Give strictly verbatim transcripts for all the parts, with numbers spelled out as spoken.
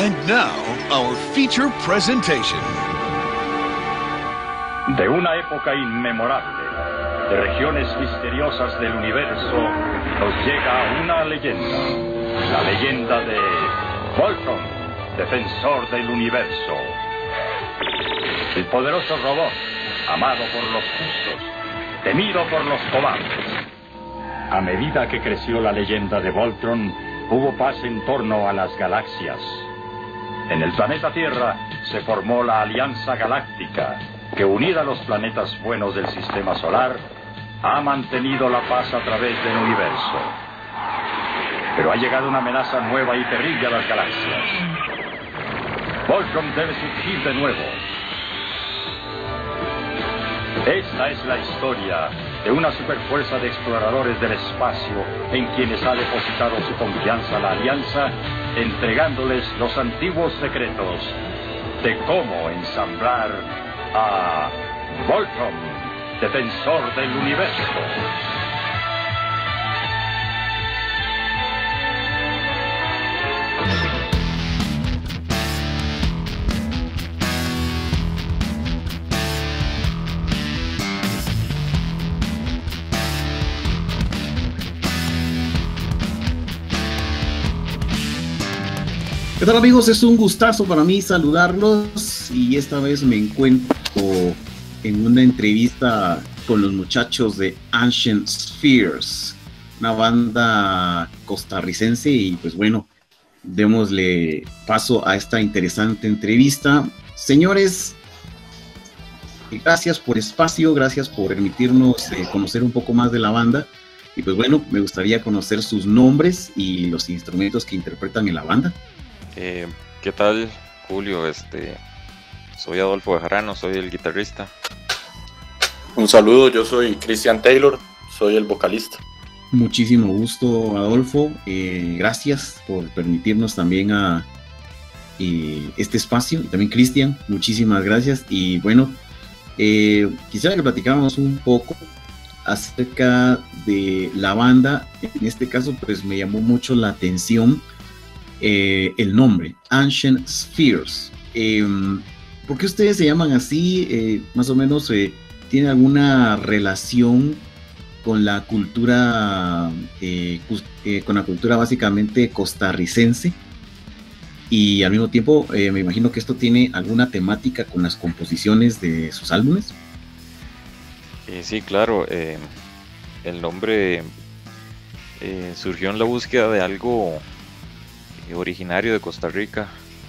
And now, our feature presentation. De una época inmemorable, de regiones misteriosas del universo, nos llega una leyenda. La leyenda de Voltron, defensor del universo. El poderoso robot, amado por los justos, temido por los cobardes. A medida que creció la leyenda de Voltron, hubo paz en torno a las galaxias. En el planeta Tierra se formó la Alianza Galáctica, que unida a los planetas buenos del Sistema Solar, ha mantenido la paz a través del universo. Pero ha llegado una amenaza nueva y terrible a las galaxias. Voltron debe surgir de nuevo. Esta es la historia de una superfuerza de exploradores del espacio en quienes ha depositado su confianza la Alianza, entregándoles los antiguos secretos de cómo ensamblar a Voltron, defensor del universo. ¿Qué tal, amigos? Es un gustazo para mí saludarlos y esta vez me encuentro en una entrevista con los muchachos de Ancient Spheres, una banda costarricense, y pues bueno, démosle paso a esta interesante entrevista. Señores, gracias por espacio, gracias por permitirnos eh, conocer un poco más de la banda, y pues bueno, me gustaría conocer sus nombres y los instrumentos que interpretan en la banda. Eh, ¿Qué tal, Julio? Este, soy Adolfo Bejarano, soy el guitarrista. Un saludo, yo soy Christian Taylor, soy el vocalista. Muchísimo gusto, Adolfo. Eh, gracias por permitirnos también a eh, este espacio. Y también Christian, muchísimas gracias. Y bueno, eh, quisiera que platicáramos un poco acerca de la banda. En este caso, pues me llamó mucho la atención Eh, el nombre, Ancient Spheres. Eh, ¿Por qué ustedes se llaman así? Eh, más o menos, eh, ¿tiene alguna relación con la cultura, eh, eh, con la cultura básicamente costarricense? Y al mismo tiempo, eh, me imagino que esto tiene alguna temática con las composiciones de sus álbumes. Eh, sí, claro. Eh, el nombre eh, surgió en la búsqueda de algo originario de Costa Rica.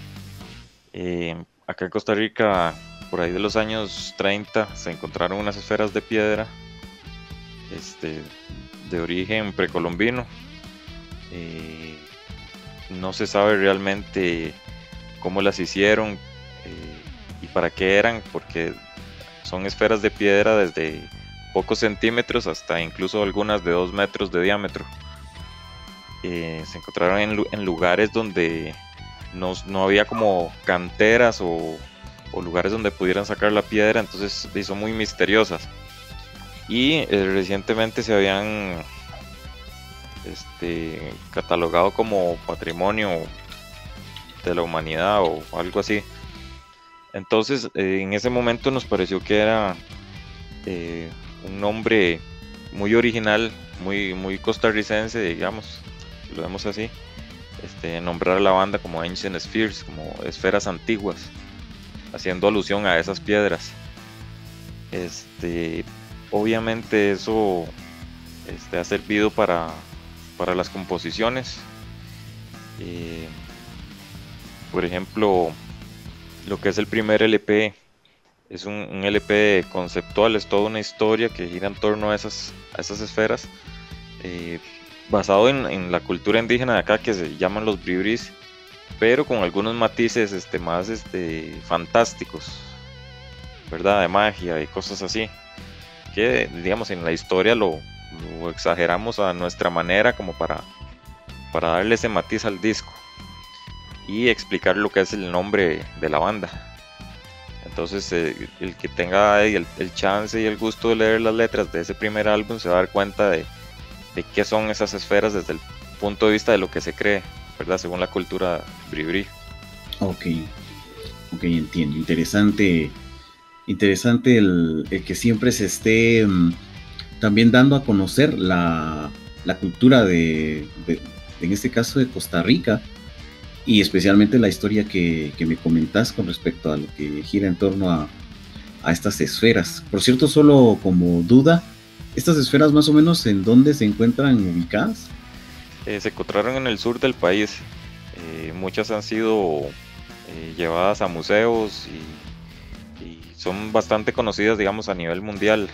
Eh, acá en Costa Rica, por ahí de los años treinta, se encontraron unas esferas de piedra este, de origen precolombino. Eh, no se sabe realmente cómo las hicieron eh, y para qué eran, porque son esferas de piedra desde pocos centímetros hasta incluso algunas de dos metros de diámetro. Eh, se encontraron en, en lugares donde no, no había como canteras o, o lugares donde pudieran sacar la piedra, entonces son muy misteriosas. Y eh, recientemente se habían este, catalogado como patrimonio de la humanidad o algo así. Entonces eh, en ese momento nos pareció que era eh, un nombre muy original, muy, muy costarricense, digamos, si lo vemos así, este, nombrar a la banda como Ancient Spheres, como esferas antiguas, haciendo alusión a esas piedras. Este, obviamente eso este, ha servido para, para las composiciones. Eh, por ejemplo, lo que es el primer L P es un, un L P conceptual, es toda una historia que gira en torno a esas, a esas esferas. Eh, basado en, en la cultura indígena de acá, que se llaman los bribris, pero con algunos matices este, más este, fantásticos, ¿verdad? De magia y cosas así, que digamos en la historia lo, lo exageramos a nuestra manera como para, para darle ese matiz al disco y explicar lo que es el nombre de la banda. Entonces eh, el que tenga el, el chance y el gusto de leer las letras de ese primer álbum se va a dar cuenta de de qué son esas esferas desde el punto de vista de lo que se cree, ¿verdad? Según la cultura bribri. Ok, ok, entiendo. Interesante, interesante el, el que siempre se esté um, también dando a conocer la, la cultura de, de, en este caso de Costa Rica, y especialmente la historia que, que me comentás con respecto a lo que gira en torno a, a estas esferas. Por cierto, solo como duda, ¿estas esferas más o menos en dónde se encuentran ubicadas? Eh, se encontraron en el sur del país. Eh, muchas han sido eh, llevadas a museos y, y son bastante conocidas, digamos, a nivel mundial,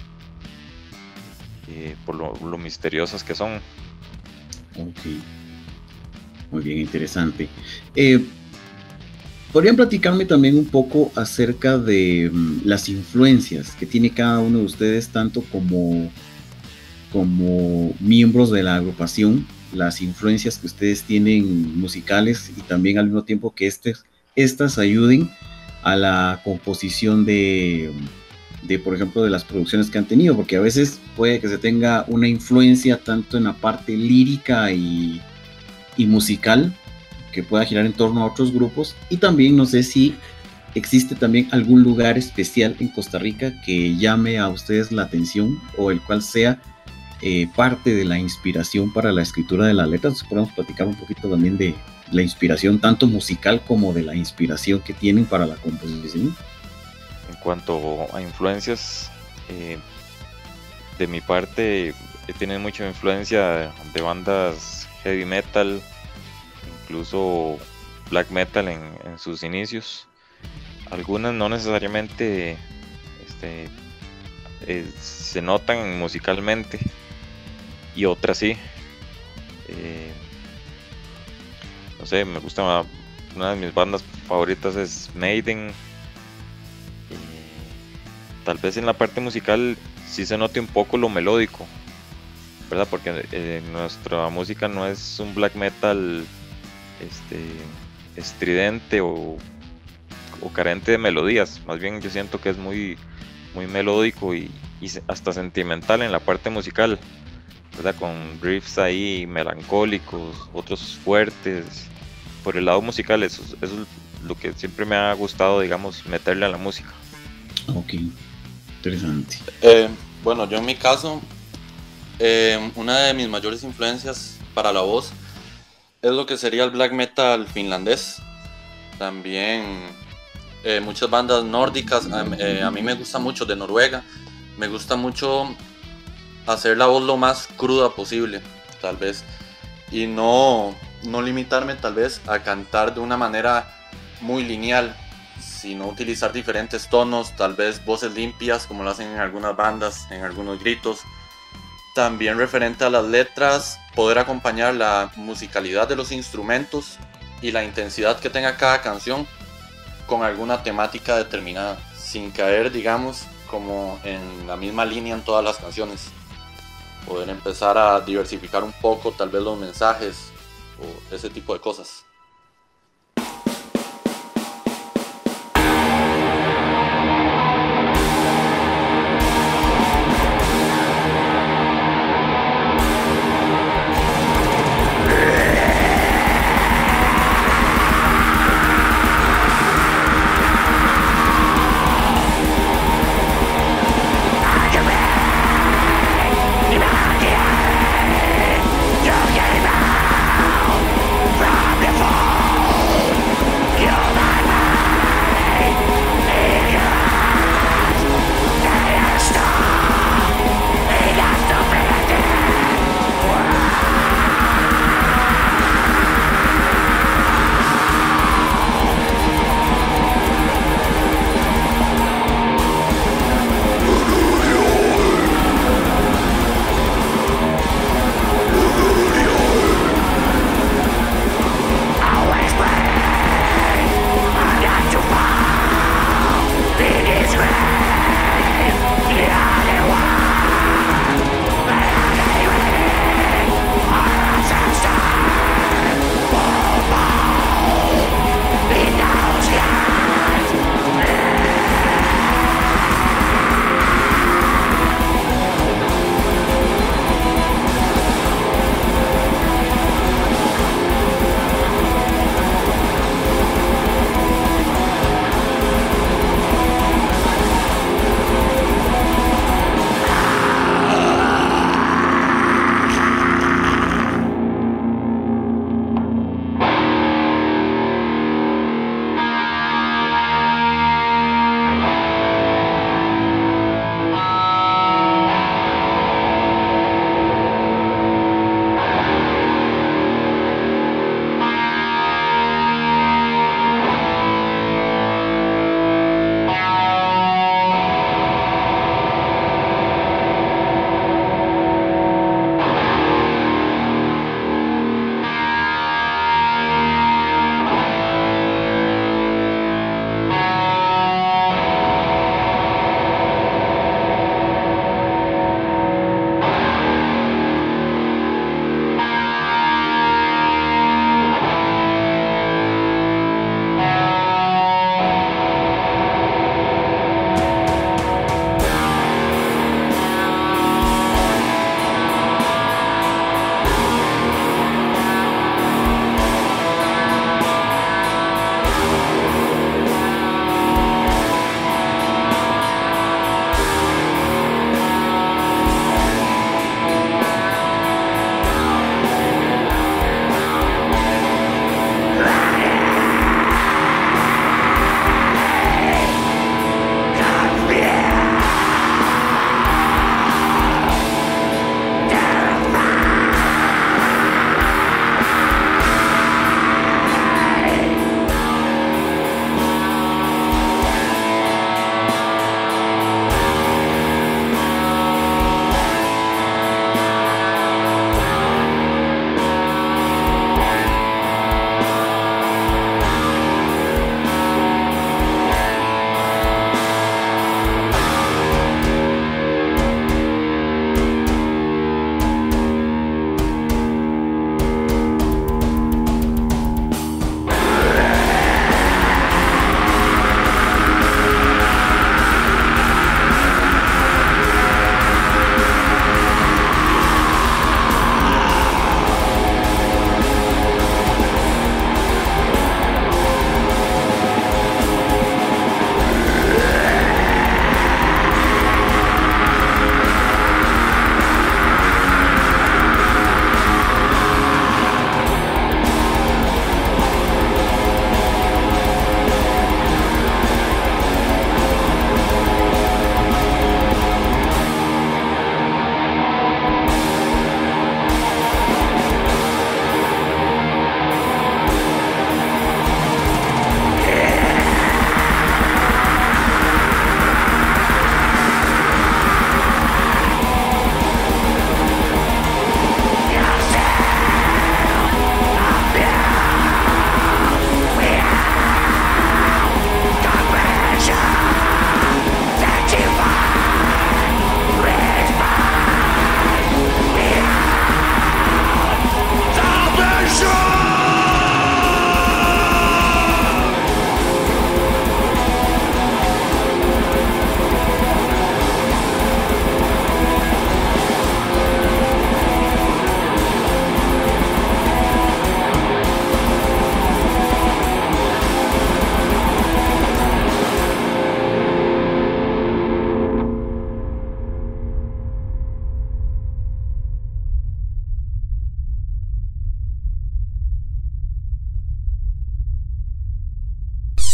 eh, por lo, lo misteriosas que son. Ok, muy bien, interesante. Eh, ¿Podrían platicarme también un poco acerca de um, las influencias que tiene cada uno de ustedes, tanto como, como miembros de la agrupación, las influencias que ustedes tienen musicales y también al mismo tiempo que este, estas ayuden a la composición de, de, por ejemplo, de las producciones que han tenido? Porque a veces puede que se tenga una influencia tanto en la parte lírica y, y musical, que pueda girar en torno a otros grupos, y también no sé si existe también algún lugar especial en Costa Rica que llame a ustedes la atención o el cual sea eh, parte de la inspiración para la escritura de las letras. Entonces podemos platicar un poquito también de la inspiración tanto musical como de la inspiración que tienen para la composición. En cuanto a influencias, eh, de mi parte, tienen mucha influencia de bandas heavy metal, incluso black metal en, en sus inicios. Algunas no necesariamente este, eh, se notan musicalmente, y otras sí. Eh, no sé, me gusta, una de mis bandas favoritas es Maiden. Tal vez en la parte musical sí se note un poco lo melódico, ¿verdad? Porque eh, nuestra música no es un black metal este, estridente o, o carente de melodías. Más bien yo siento que es muy, muy melódico y, y hasta sentimental en la parte musical, ¿verdad? Con riffs ahí melancólicos, otros fuertes. Por el lado musical, eso, eso es lo que siempre me ha gustado, digamos, meterle a la música. Ok, interesante. Eh, bueno, yo en mi caso, eh, una de mis mayores influencias para la voz es lo que sería el black metal finlandés. También eh, muchas bandas nórdicas. Eh, a mí me gusta mucho de Noruega. Me gusta mucho hacer la voz lo más cruda posible, tal vez, y no, no limitarme tal vez a cantar de una manera muy lineal, sino utilizar diferentes tonos, tal vez voces limpias como lo hacen en algunas bandas, en algunos gritos. También referente a las letras, poder acompañar la musicalidad de los instrumentos y la intensidad que tenga cada canción con alguna temática determinada, sin caer, digamos, como en la misma línea en todas las canciones. Poder empezar a diversificar un poco tal vez los mensajes o ese tipo de cosas. From the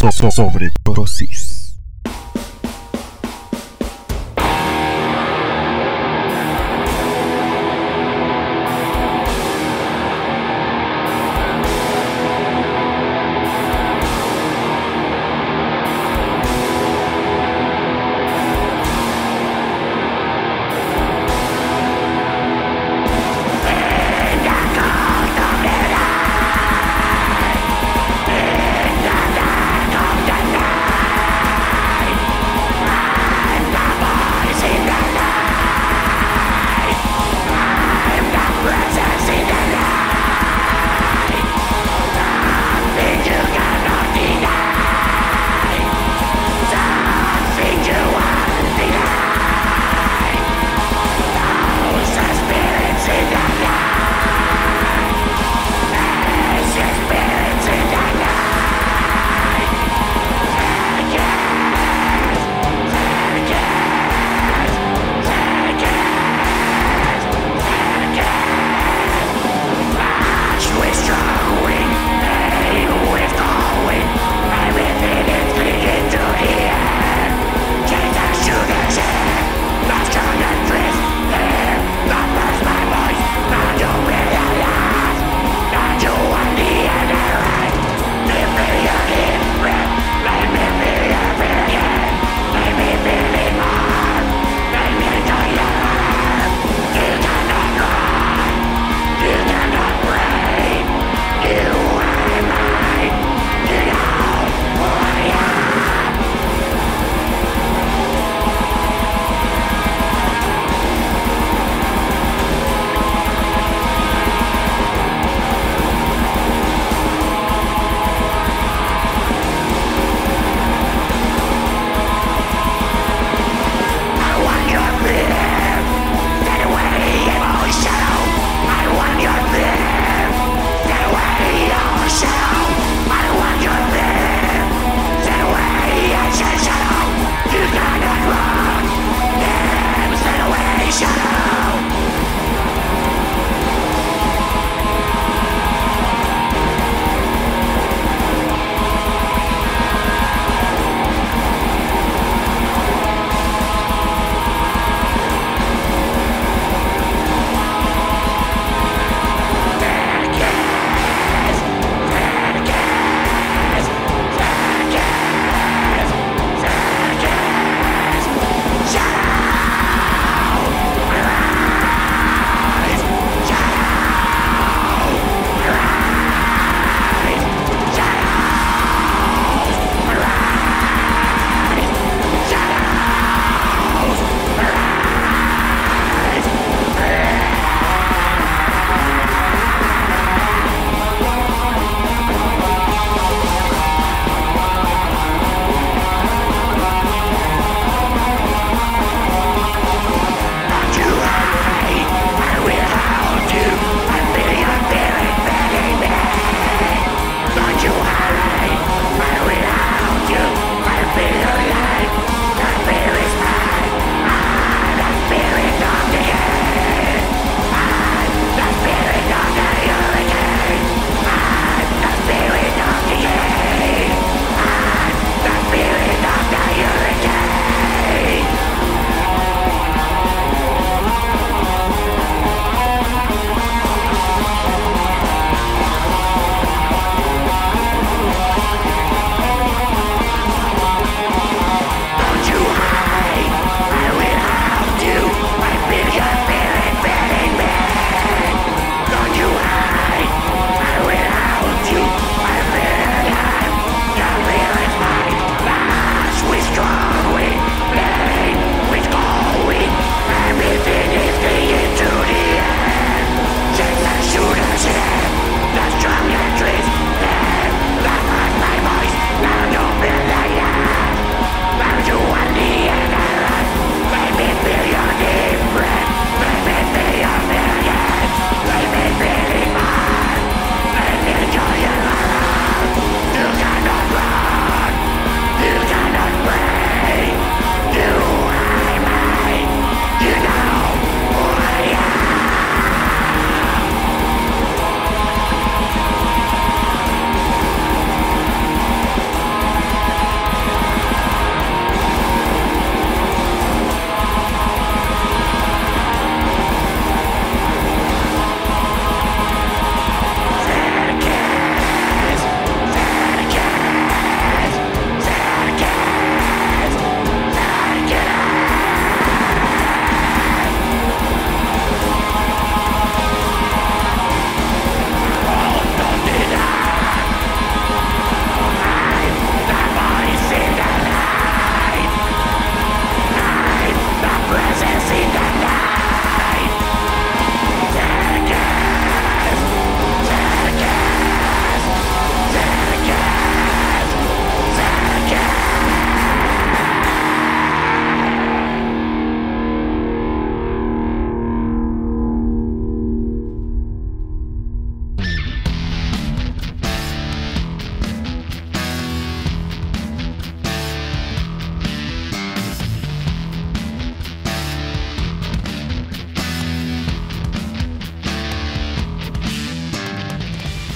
so- so- sobredosis.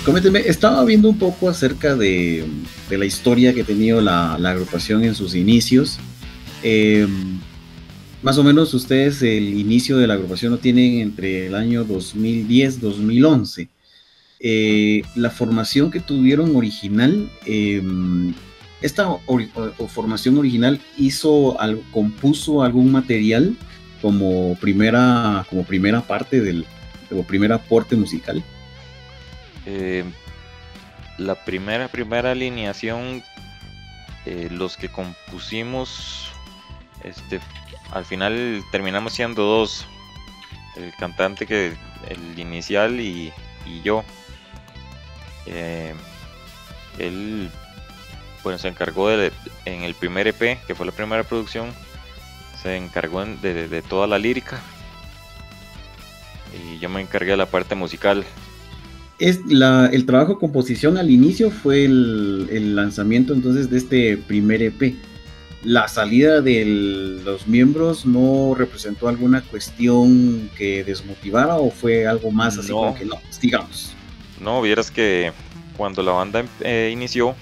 Coménteme, estaba viendo un poco acerca de, de la historia que ha tenido la, la agrupación en sus inicios. Eh, más o menos ustedes el inicio de la agrupación lo tienen entre el año dos mil diez dos mil once. Eh, la formación que tuvieron original, eh, esta or, o, formación original hizo algo, compuso algún material como primera, como primera parte del, como primer aporte musical. Eh, la primera, primera alineación, eh, los que compusimos, este, al final terminamos siendo dos, el cantante que el inicial y, y yo. Eh, él pues se encargó de, en el primer E P, que fue la primera producción, se encargó en, de, de, de toda la lírica y yo me encargué de la parte musical. Es la, el trabajo de composición al inicio fue el, el lanzamiento entonces de este primer E P. ¿La salida de los miembros no representó alguna cuestión que desmotivara o fue algo más así no, como que no, digamos? No, vieras que cuando la banda eh, inició,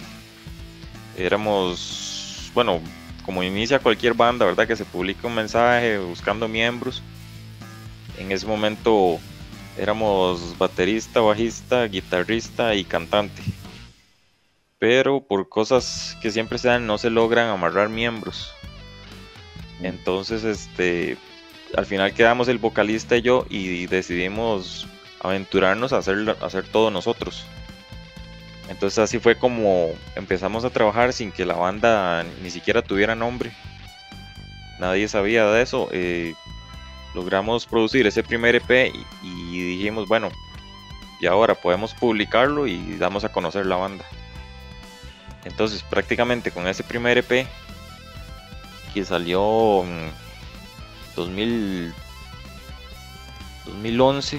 éramos, bueno, como inicia cualquier banda, ¿verdad? Que se publica un mensaje buscando miembros. En ese momento éramos baterista, bajista, guitarrista y cantante. Pero por cosas que siempre se dan no se logran amarrar miembros. Entonces, este, al final quedamos el vocalista y yo y decidimos aventurarnos a hacer, a hacer todo nosotros. Entonces así fue como empezamos a trabajar sin que la banda ni siquiera tuviera nombre. Nadie sabía de eso. Eh, logramos producir ese primer E P y, y dijimos, bueno, y ahora podemos publicarlo y damos a conocer la banda. Entonces prácticamente con ese primer E P que salió en dos mil, dos mil once,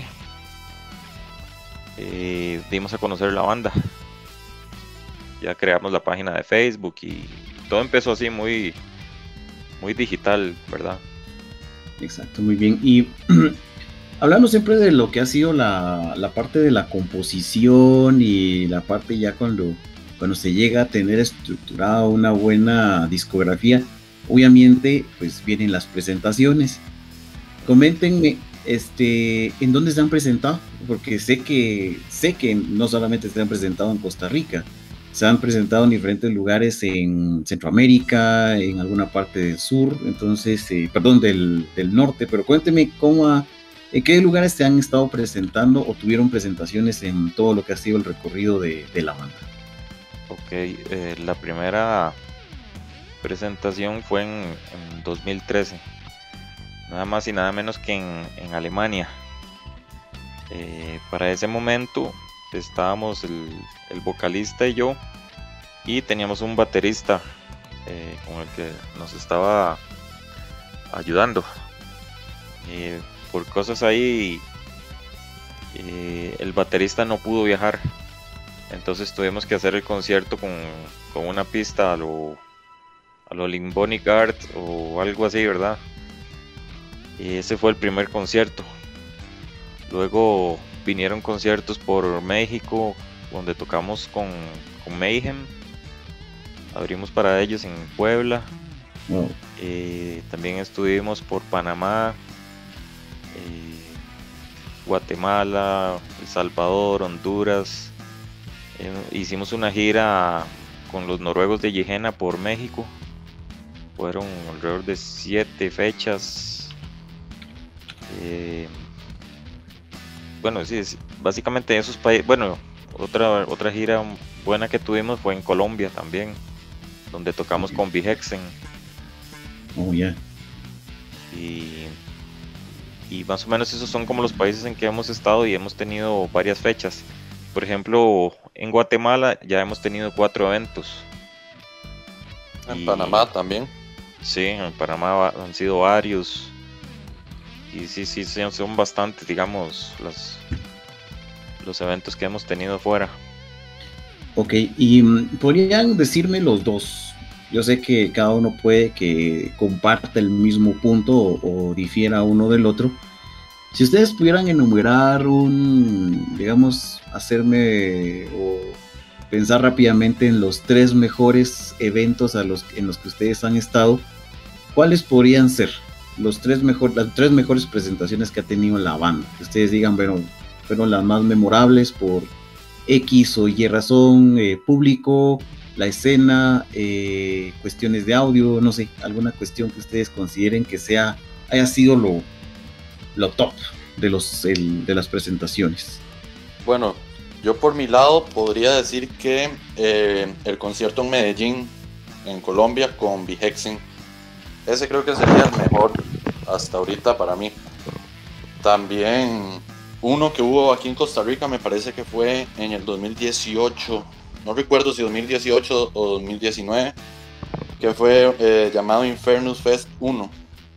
eh, dimos a conocer la banda. Ya creamos la página de Facebook y todo empezó así muy, muy digital, ¿verdad? Exacto, muy bien. Y hablando siempre de lo que ha sido la, la parte de la composición y la parte ya cuando, cuando se llega a tener estructurada una buena discografía, obviamente pues vienen las presentaciones. Coméntenme, este, ¿en dónde se han presentado? Porque sé que, sé que no solamente se han presentado en Costa Rica, se han presentado en diferentes lugares en Centroamérica, en alguna parte del sur, entonces, eh, perdón, del, del norte, pero cuénteme cómo, ha, en qué lugares se han estado presentando o tuvieron presentaciones en todo lo que ha sido el recorrido de, de la banda. Ok, eh, la primera presentación fue en, en dos mil trece, nada más y nada menos que en, en Alemania. Eh, para ese momento estábamos el, el vocalista y yo, y teníamos un baterista eh, con el que nos estaba ayudando. Eh, por cosas ahí, eh, el baterista no pudo viajar, entonces tuvimos que hacer el concierto con, con una pista a lo, a lo Limbonic Art o algo así, ¿verdad? Y ese fue el primer concierto. Luego vinieron conciertos por México, donde tocamos con, con Mayhem. Abrimos para ellos en Puebla. Wow. Eh, también estuvimos por Panamá, eh, Guatemala, El Salvador, Honduras. Eh, hicimos una gira con los noruegos de Yegena por México. Fueron alrededor de siete fechas. Eh, Bueno, sí, básicamente esos países. Bueno, otra otra gira buena que tuvimos fue en Colombia también, donde tocamos con Bihexen. Oh, ya. Yeah. Y, y más o menos esos son como los países en que hemos estado y hemos tenido varias fechas. Por ejemplo, en Guatemala ya hemos tenido cuatro eventos. En y, Panamá también. Sí, en Panamá han sido varios. Y sí, sí, sí, son bastantes, digamos, los, los eventos que hemos tenido fuera. Ok, y um, podrían decirme los dos. Yo sé que cada uno puede que comparta el mismo punto o, o difiera uno del otro. Si ustedes pudieran enumerar un, digamos, hacerme o pensar rápidamente en los tres mejores eventos a los, en los que ustedes han estado, ¿cuáles podrían ser los tres mejor, las tres mejores presentaciones que ha tenido la banda? Que ustedes digan, bueno, fueron las más memorables por X o Y razón, eh, público, la escena, eh, cuestiones de audio, no sé, alguna cuestión que ustedes consideren que sea, haya sido lo, lo top de, los, el, de las presentaciones. Bueno, yo por mi lado podría decir que eh, el concierto en Medellín, en Colombia, con V-Hexen, ese creo que sería el mejor hasta ahorita para mí. También uno que hubo aquí en Costa Rica, me parece que fue en el dos mil dieciocho, no recuerdo si dos mil dieciocho o dos mil diecinueve, que fue eh, llamado Infernus Fest uno.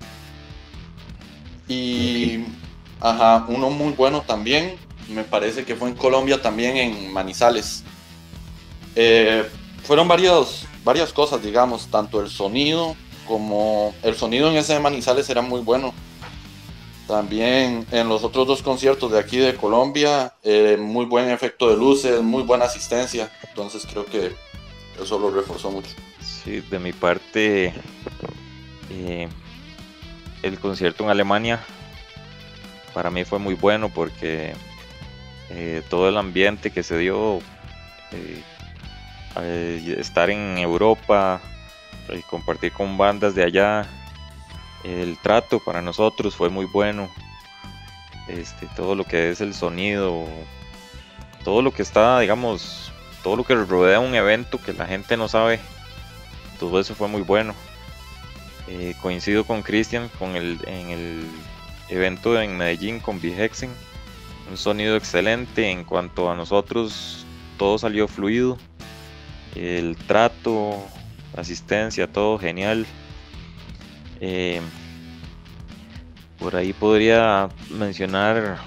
Y ajá, uno muy bueno también, me parece que fue en Colombia también, en Manizales. Eh, fueron varios, varias cosas, digamos, tanto el sonido como el sonido en ese de Manizales era muy bueno. También en los otros dos conciertos de aquí de Colombia, eh, muy buen efecto de luces, muy buena asistencia. Entonces creo que eso lo reforzó mucho. Sí, de mi parte, eh, el concierto en Alemania para mí fue muy bueno porque eh, todo el ambiente que se dio, eh, eh, estar en Europa y compartir con bandas de allá, el trato para nosotros fue muy bueno. Este, todo lo que es el sonido, todo lo que está, digamos, todo lo que rodea un evento que la gente no sabe, todo eso fue muy bueno. Eh, coincido con Cristian con el, en el evento en Medellín con V-Hexen, un sonido excelente. En cuanto a nosotros, todo salió fluido, el trato, asistencia, todo genial. Eh, por ahí podría mencionar,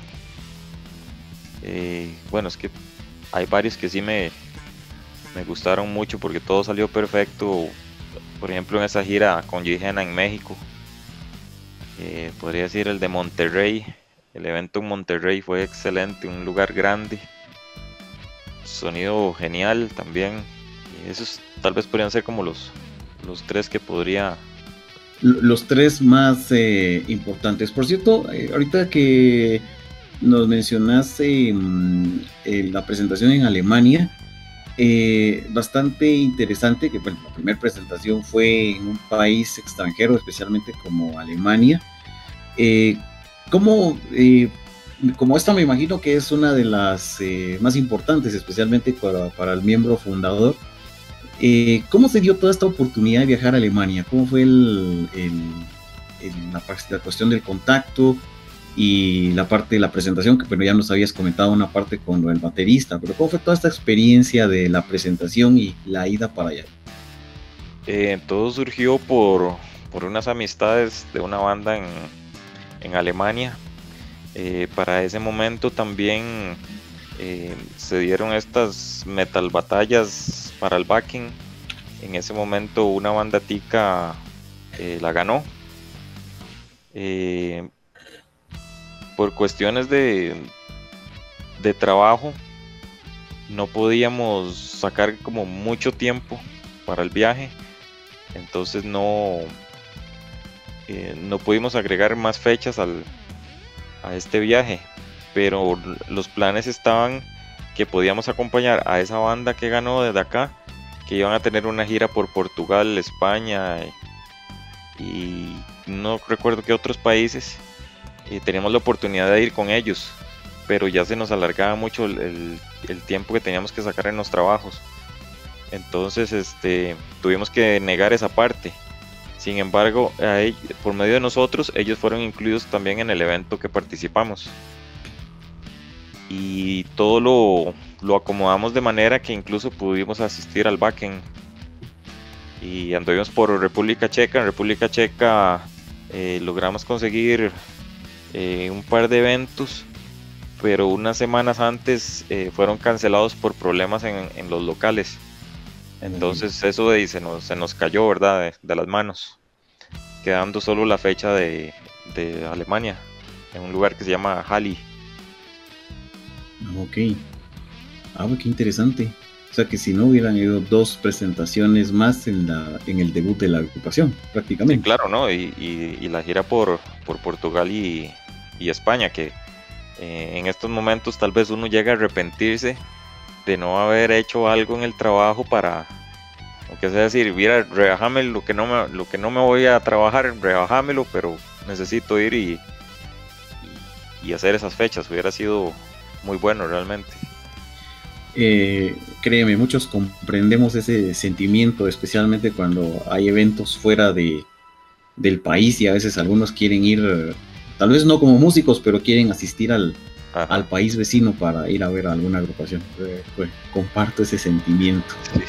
eh, bueno, es que hay varios que sí me, me gustaron mucho porque todo salió perfecto. Por ejemplo, en esa gira con Gigena en México, eh, podría decir el de Monterrey. El evento en Monterrey fue excelente, un lugar grande, sonido genial también. Y esos tal vez podrían ser como los, los tres que podría... Los tres más eh, importantes. Por cierto, eh, ahorita que nos mencionaste eh, la presentación en Alemania, eh, bastante interesante, que bueno, la primera presentación fue en un país extranjero, especialmente como Alemania. Eh, ¿cómo, eh, como esta me imagino que es una de las eh, más importantes, especialmente para, para el miembro fundador, Eh, ¿cómo se dio toda esta oportunidad de viajar a Alemania? ¿Cómo fue el, el, el, la, la cuestión del contacto y la parte de la presentación? Que bueno, ya nos habías comentado una parte con el baterista, pero ¿cómo fue toda esta experiencia de la presentación y la ida para allá? Eh, todo surgió por, por unas amistades de una banda en, en Alemania. Eh, para ese momento también eh, se dieron estas metal batallas para el backing. En ese momento una banda tica eh, la ganó. Eh, por cuestiones de, de trabajo no podíamos sacar como mucho tiempo para el viaje, entonces no, eh, no pudimos agregar más fechas al, a este viaje, pero los planes estaban que podíamos acompañar a esa banda que ganó desde acá, que iban a tener una gira por Portugal, España y, y no recuerdo qué otros países, y teníamos la oportunidad de ir con ellos, pero ya se nos alargaba mucho el, el, el tiempo que teníamos que sacar en los trabajos, entonces este, tuvimos que negar esa parte. Sin embargo, a ellos, por medio de nosotros, ellos fueron incluidos también en el evento que participamos. Y todo lo, lo acomodamos de manera que incluso pudimos asistir al backend. Y anduvimos por República Checa. En República Checa eh, logramos conseguir eh, un par de eventos, pero unas semanas antes eh, fueron cancelados por problemas en, en los locales. Entonces eso de ahí se nos, se nos cayó, ¿verdad? De, de las manos, quedando solo la fecha de, de Alemania. en un lugar que se llama Hali. Ok. Ah, qué interesante. O sea que si no hubieran ido dos presentaciones más en la en el debut de la agrupación, prácticamente. Sí, claro, ¿no? Y, y, y la gira por, por Portugal y, y España, que eh, en estos momentos tal vez uno llega a arrepentirse de no haber hecho algo en el trabajo para, aunque sea decir, mira, rebájame lo que no me, lo que no me voy a trabajar, rebájamelo, pero necesito ir y, y, y hacer esas fechas. Hubiera sido muy bueno realmente. Eh, créeme, muchos comprendemos ese sentimiento, especialmente cuando hay eventos fuera de, del país y a veces algunos quieren ir, tal vez no como músicos, pero quieren asistir al, al país vecino para ir a ver a alguna agrupación. Eh, pues, comparto ese sentimiento. Sí.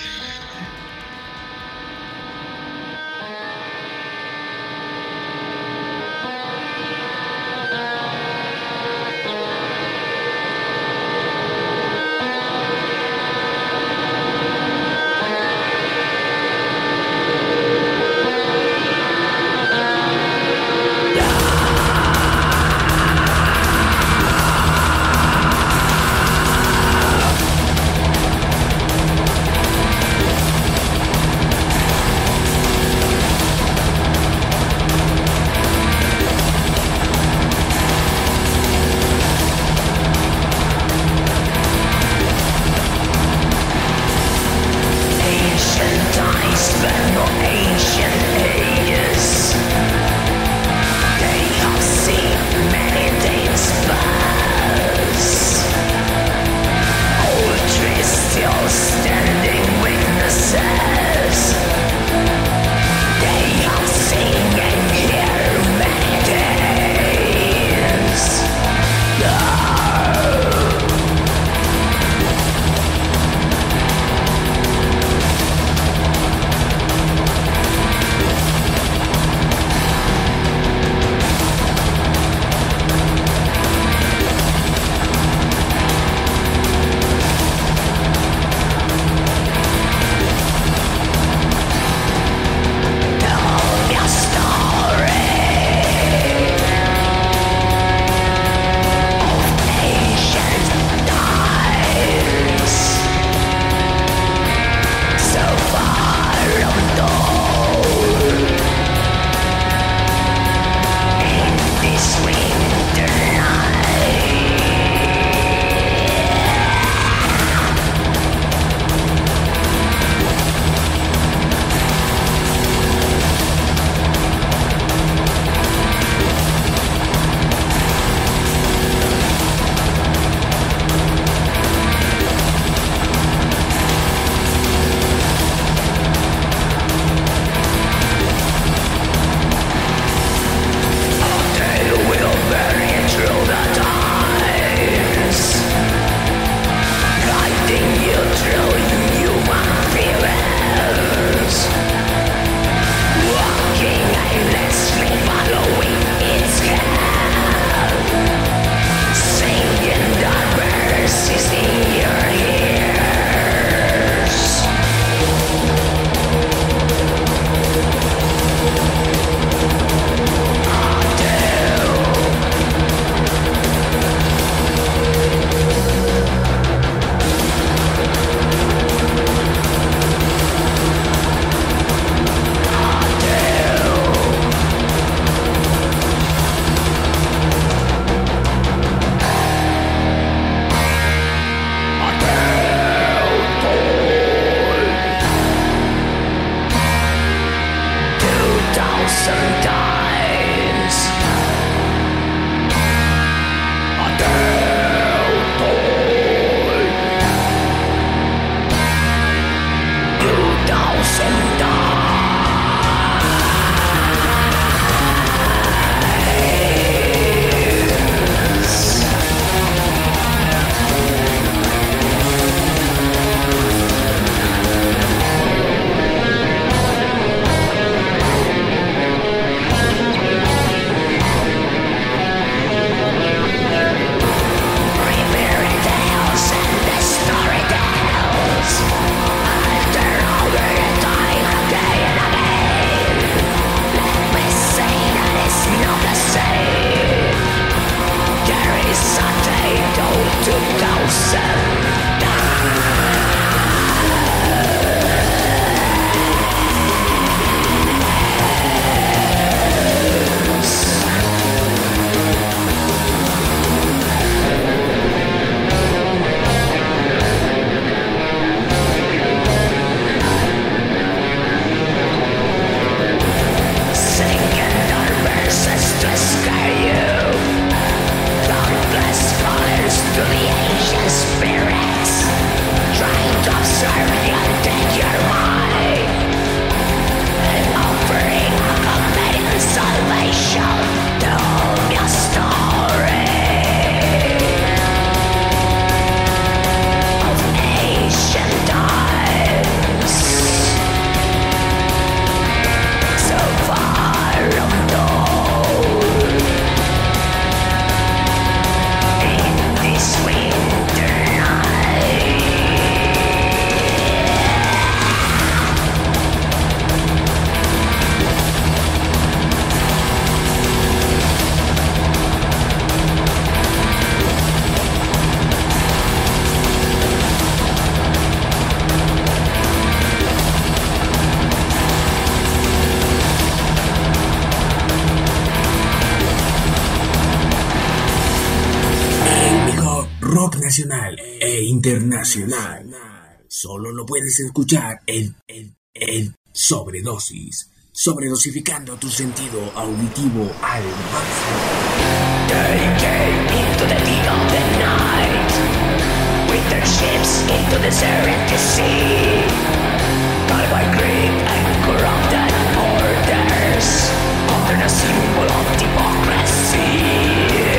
nacional e internacional. Solo lo puedes escuchar en, en, en Sobredosis, sobredosificando tu sentido auditivo al máximo. They came into the deep of the night, with their ships into the Serengeti Sea, guided by greed and corrupted orders, under the symbol of democracy.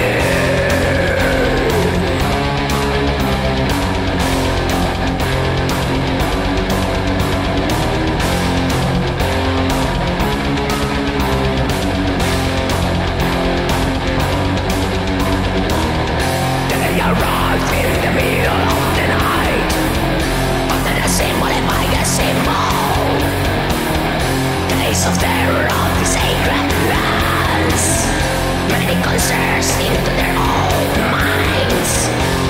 Arrived in the middle of the night, under the symbol and by the symbol, days of terror of the sacred lands, many concerns into their own minds.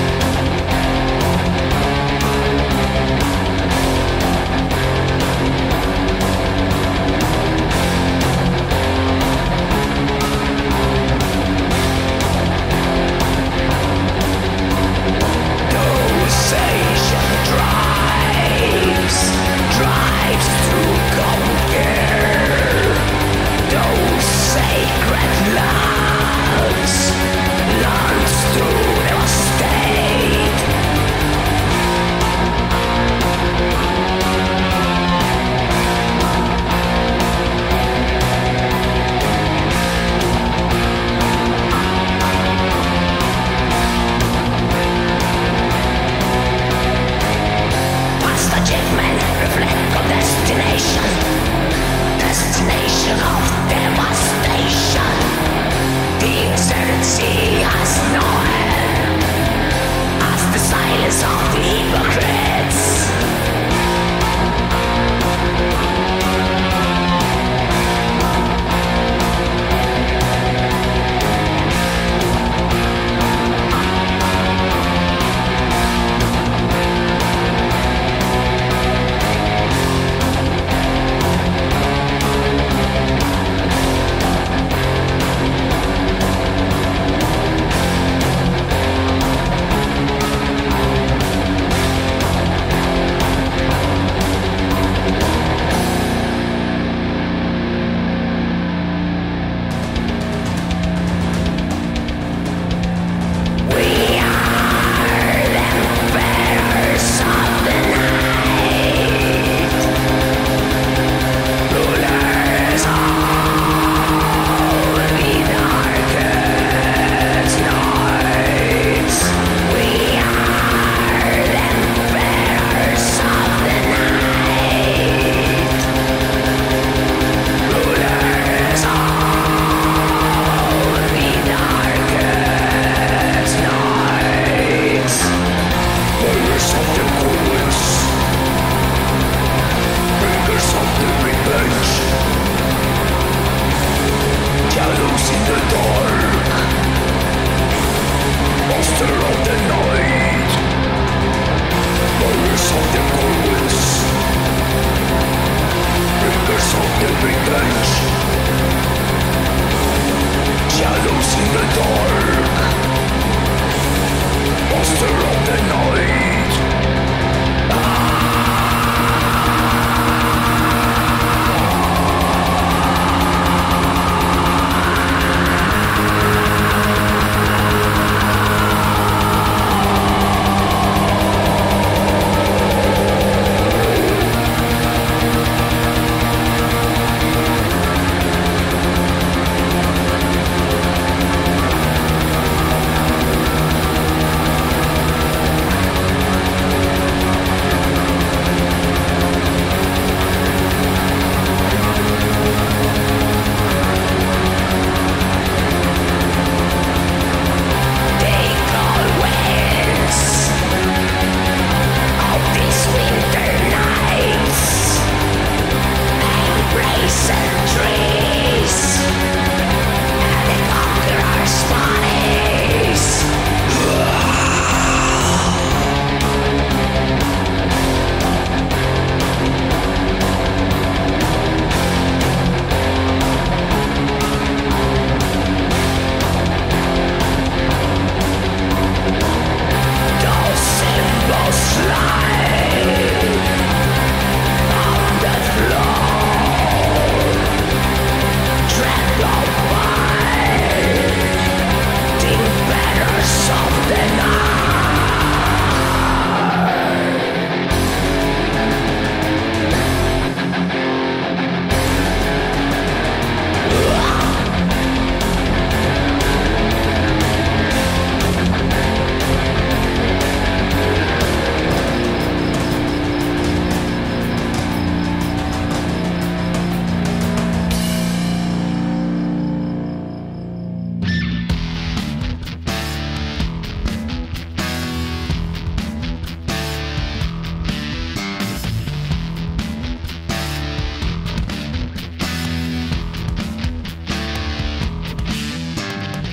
Drives to conquer those sacred lands, lands to devastate. Past achievement reflect on destination, destination of devastation. The insurgency has no end, as the silence of the hypocrites.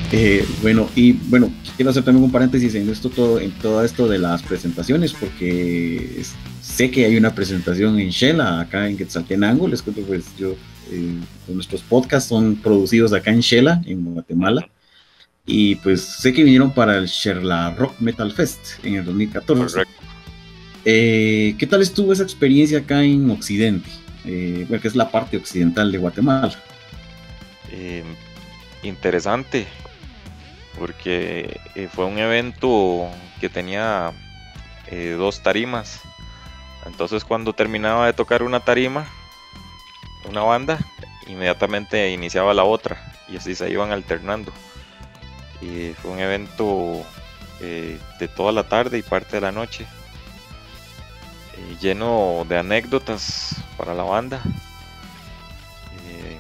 Eh, bueno, y bueno, quiero hacer también un paréntesis en esto todo, en todo esto de las presentaciones, porque es- sé que hay una presentación en Shela, acá en Quetzaltenango. Les cuento, pues yo, eh, nuestros podcasts son producidos acá en Shela, en Guatemala, y pues sé que vinieron para el Sherla Rock Metal Fest en el dos mil catorce. Correcto. Eh, ¿qué tal estuvo esa experiencia acá en Occidente? Eh, bueno, que es la parte occidental de Guatemala. Eh, interesante, porque eh, fue un evento que tenía eh, dos tarimas. Entonces cuando terminaba de tocar una tarima, una banda, inmediatamente iniciaba la otra y así se iban alternando. Y fue un evento eh, de toda la tarde y parte de la noche, eh, lleno de anécdotas para la banda. Eh,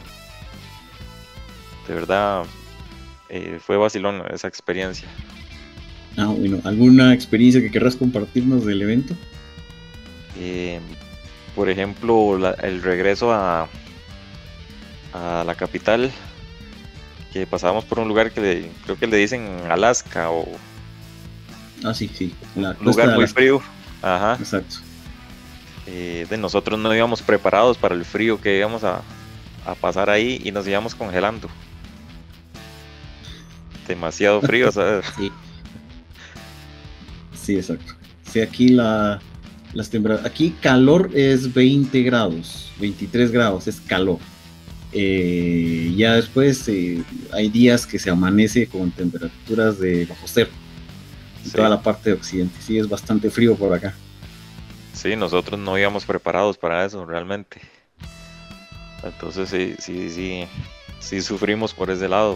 de verdad eh, fue vacilón esa experiencia. Ah, bueno, ¿alguna experiencia que querrás compartirnos del evento? Eh, por ejemplo, la- el regreso a, a la capital, que pasábamos por un lugar que le- creo que le dicen Alaska, o Ah, sí, sí. La un costa lugar de muy Alaska. frío. Ajá. Exacto. Eh, de nosotros no íbamos preparados para el frío que íbamos a, a pasar ahí y nos íbamos congelando. Demasiado frío, ¿sabes? Sí. Sí, exacto. Sí, aquí la, las temperaturas. Aquí calor es veinte grados, veintitrés grados, es calor. Eh, ya después eh, hay días que se amanece con temperaturas de bajo cero. En Sí. toda la parte de occidente. Sí, es bastante frío por acá. Sí, nosotros no íbamos preparados para eso realmente. Entonces sí, sí, sí, sí sufrimos por ese lado.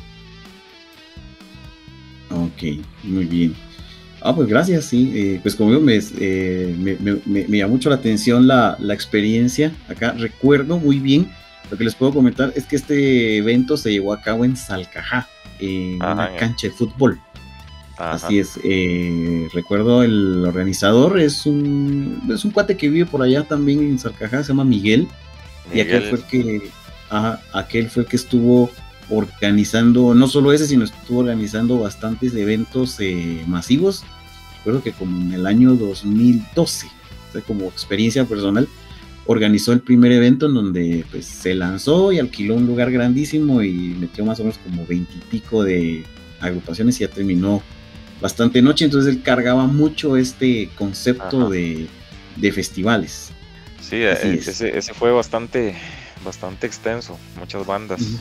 Ok, muy bien. Ah, pues gracias, sí. Eh, pues como yo me, eh, me, me- me- me llama mucho la atención la, la experiencia acá. Recuerdo muy bien, lo que les puedo comentar es que este evento se llevó a cabo en Salcajá, en Ajá, una en- cancha de fútbol. Ajá. Así es. Eh, recuerdo el organizador, es un, es un cuate que vive por allá también en Salcajá, se llama Miguel. Y aquel Miguel, fue el que, ajá, aquel fue el que estuvo organizando, no solo ese, sino estuvo organizando bastantes eventos eh, masivos. Recuerdo que como en el año dos mil doce, o sea, como experiencia personal, organizó el primer evento en donde pues, se lanzó y alquiló un lugar grandísimo y metió más o menos como veintipico de agrupaciones y ya terminó bastante noche. Entonces él cargaba mucho este concepto Ajá. de, de festivales. sí, Así eh, es. ese, ese fue bastante, bastante extenso, muchas bandas. Ujú.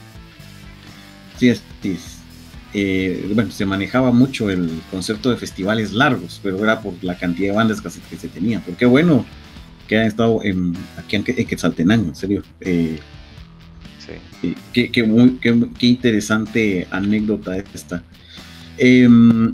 Sí, es, sí es. Eh, bueno, se manejaba mucho el concepto de festivales largos, pero era por la cantidad de bandas que se, que se tenían. Pero qué bueno que han estado en, aquí en, Que- en Quetzaltenango, en serio. Eh, Sí. eh, qué, qué muy- qué- qué interesante anécdota esta. Eh,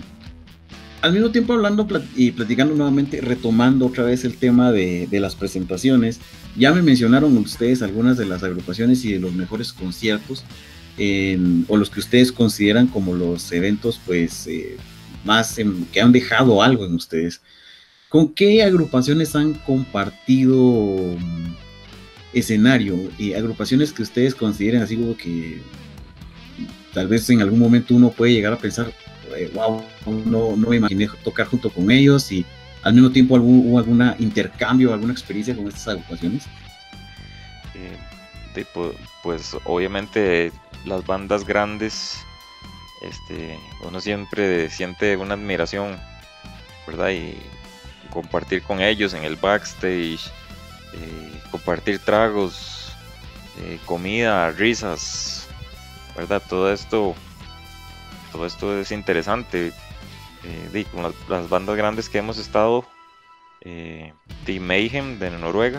al mismo tiempo hablando plat- y platicando nuevamente, retomando otra vez el tema de, de las presentaciones, ya me mencionaron ustedes algunas de las agrupaciones y de los mejores conciertos, en- o los que ustedes consideran como los eventos pues eh, más en- que han dejado algo en ustedes. ¿Con qué agrupaciones han compartido mm, escenario? Y agrupaciones que ustedes consideren así como que tal vez en algún momento uno puede llegar a pensar, eh, wow, no, no me imaginé tocar junto con ellos, y al mismo tiempo algún, hubo algún intercambio, alguna experiencia con estas agrupaciones. Eh, de, pu- pues obviamente las bandas grandes, este, uno siempre siente una admiración, ¿verdad? Y compartir con ellos en el backstage, eh, compartir tragos, eh, comida, risas, ¿verdad? Todo esto, todo esto es interesante. Eh, di, con las, las bandas grandes que hemos estado, eh, The Mayhem de Noruega,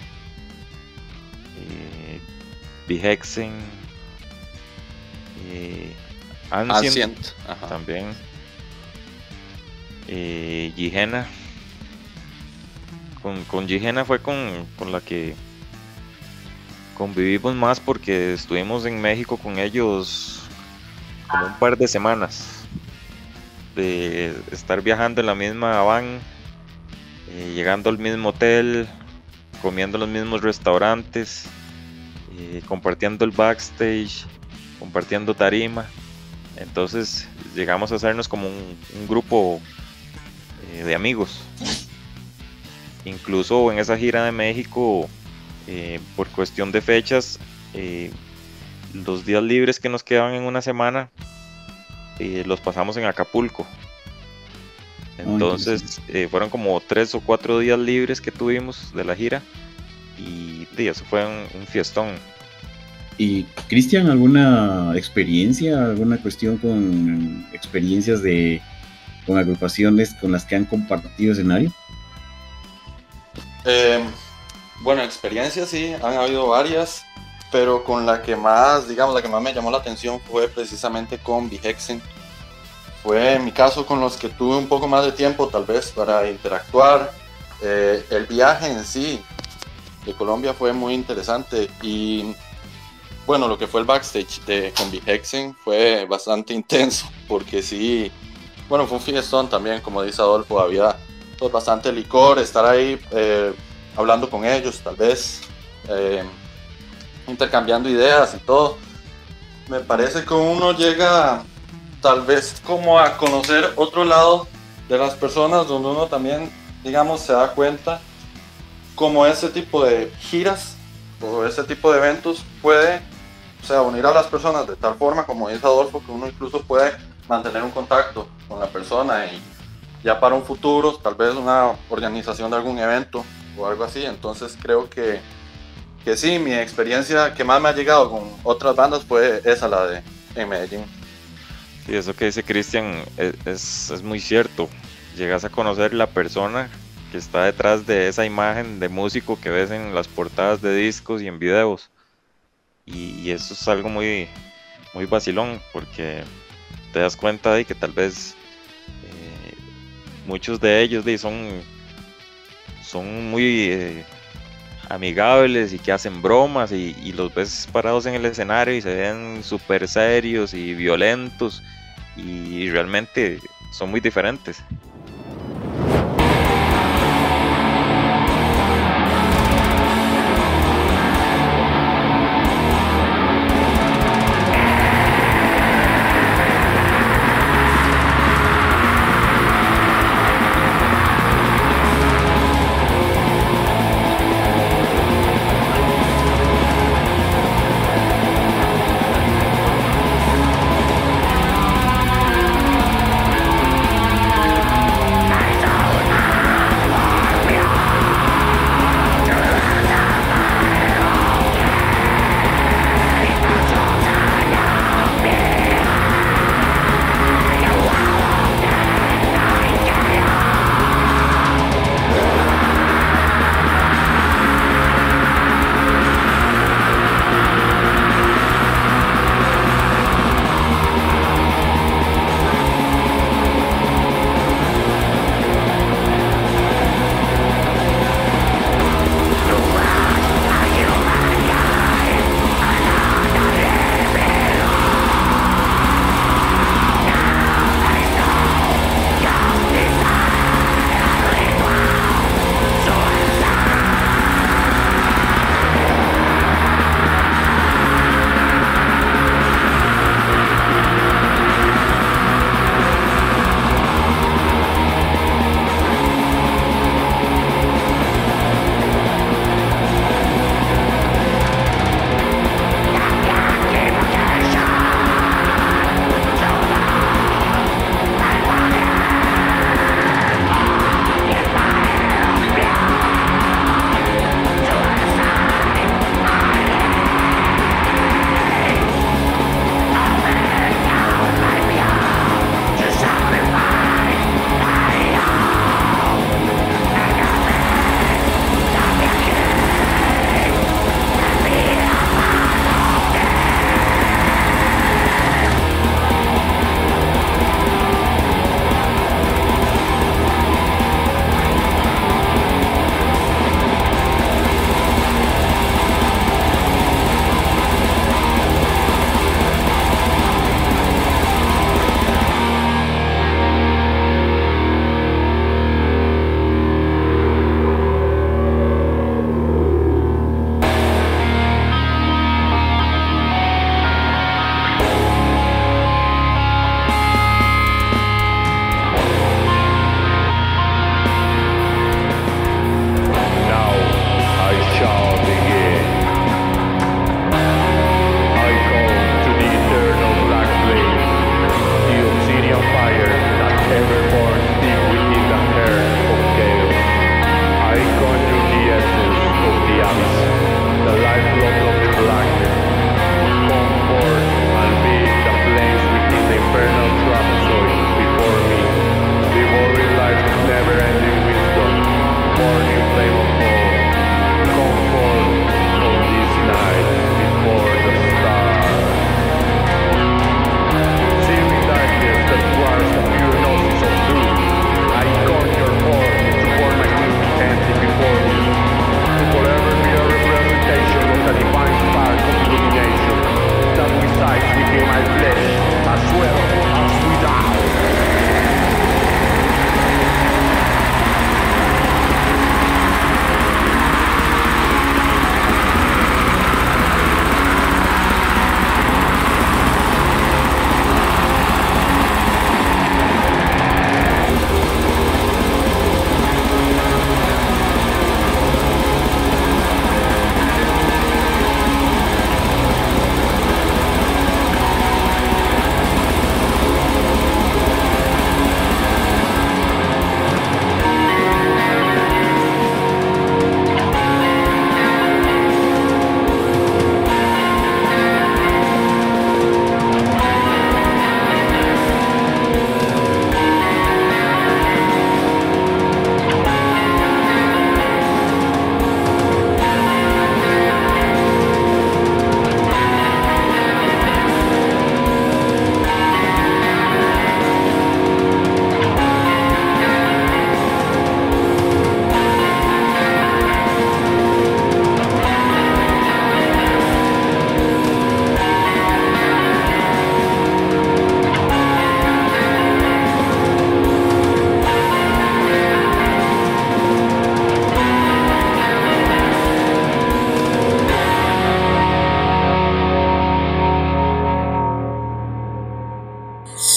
eh, Behexen, eh, Ancient, Ancient, ajá. también, eh, Gehenna. Con, con Gehenna fue con, con la que convivimos más porque estuvimos en México con ellos como un par de semanas de estar viajando en la misma van, eh, llegando al mismo hotel, comiendo en los mismos restaurantes, eh, compartiendo el backstage, compartiendo tarima. Entonces llegamos a hacernos como un, un grupo eh, de amigos. Incluso en esa gira de México, eh, por cuestión de fechas, eh, los días libres que nos quedaban en una semana, eh, los pasamos en Acapulco. Entonces eh, fueron como tres o cuatro días libres que tuvimos de la gira y, y eso fue un, un fiestón. Y Cristian, ¿alguna experiencia, alguna cuestión con experiencias de con agrupaciones con las que han compartido escenario? Eh, bueno, experiencias sí, han habido varias, pero con la que más, digamos, la que más me llamó la atención fue precisamente con Vihexen. Fue en mi caso con los que tuve un poco más de tiempo tal vez para interactuar. Eh, el viaje en sí de Colombia fue muy interesante y bueno, lo que fue el backstage de con Vihexen fue bastante intenso porque sí, bueno, fue un fiestón también, como dice Adolfo, había pues, bastante licor, estar ahí eh, hablando con ellos tal vez, eh, intercambiando ideas y todo. Me parece que uno llega tal vez como a conocer otro lado de las personas donde uno también, digamos, se da cuenta cómo ese tipo de giras o ese tipo de eventos puede, o sea, unir a las personas de tal forma, como dice Adolfo, que uno incluso puede mantener un contacto con la persona y ya para un futuro, tal vez una organización de algún evento o algo así. Entonces creo que, que sí, mi experiencia que más me ha llegado con otras bandas fue esa, la de en Medellín. Sí, eso que dice Cristian es, es, es muy cierto. Llegas a conocer la persona que está detrás de esa imagen de músico que ves en las portadas de discos y en videos. Y, y eso es algo muy, muy vacilón, porque te das cuenta de que tal vez eh, muchos de ellos de, son, son muy eh, amigables y que hacen bromas y, y los ves parados en el escenario y se ven súper serios y violentos y realmente son muy diferentes.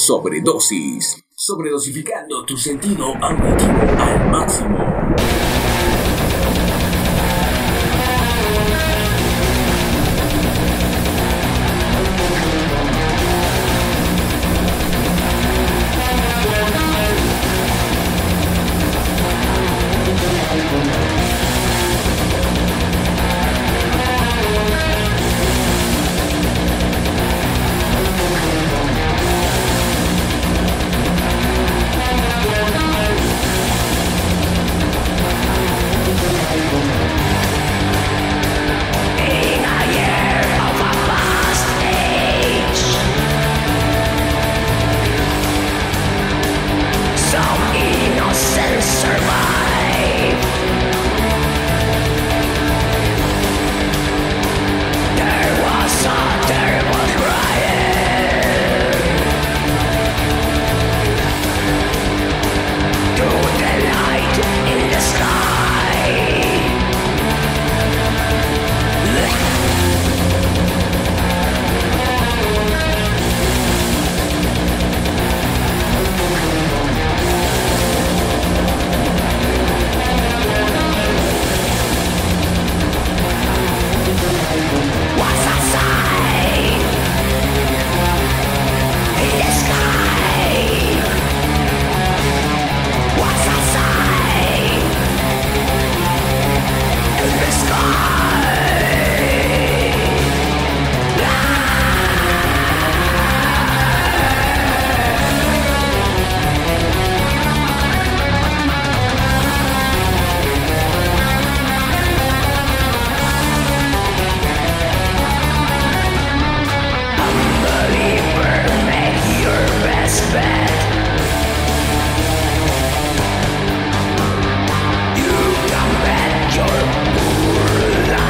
Sobredosis. Sobredosificando tu sentido auditivo al máximo. You can bet your poor life.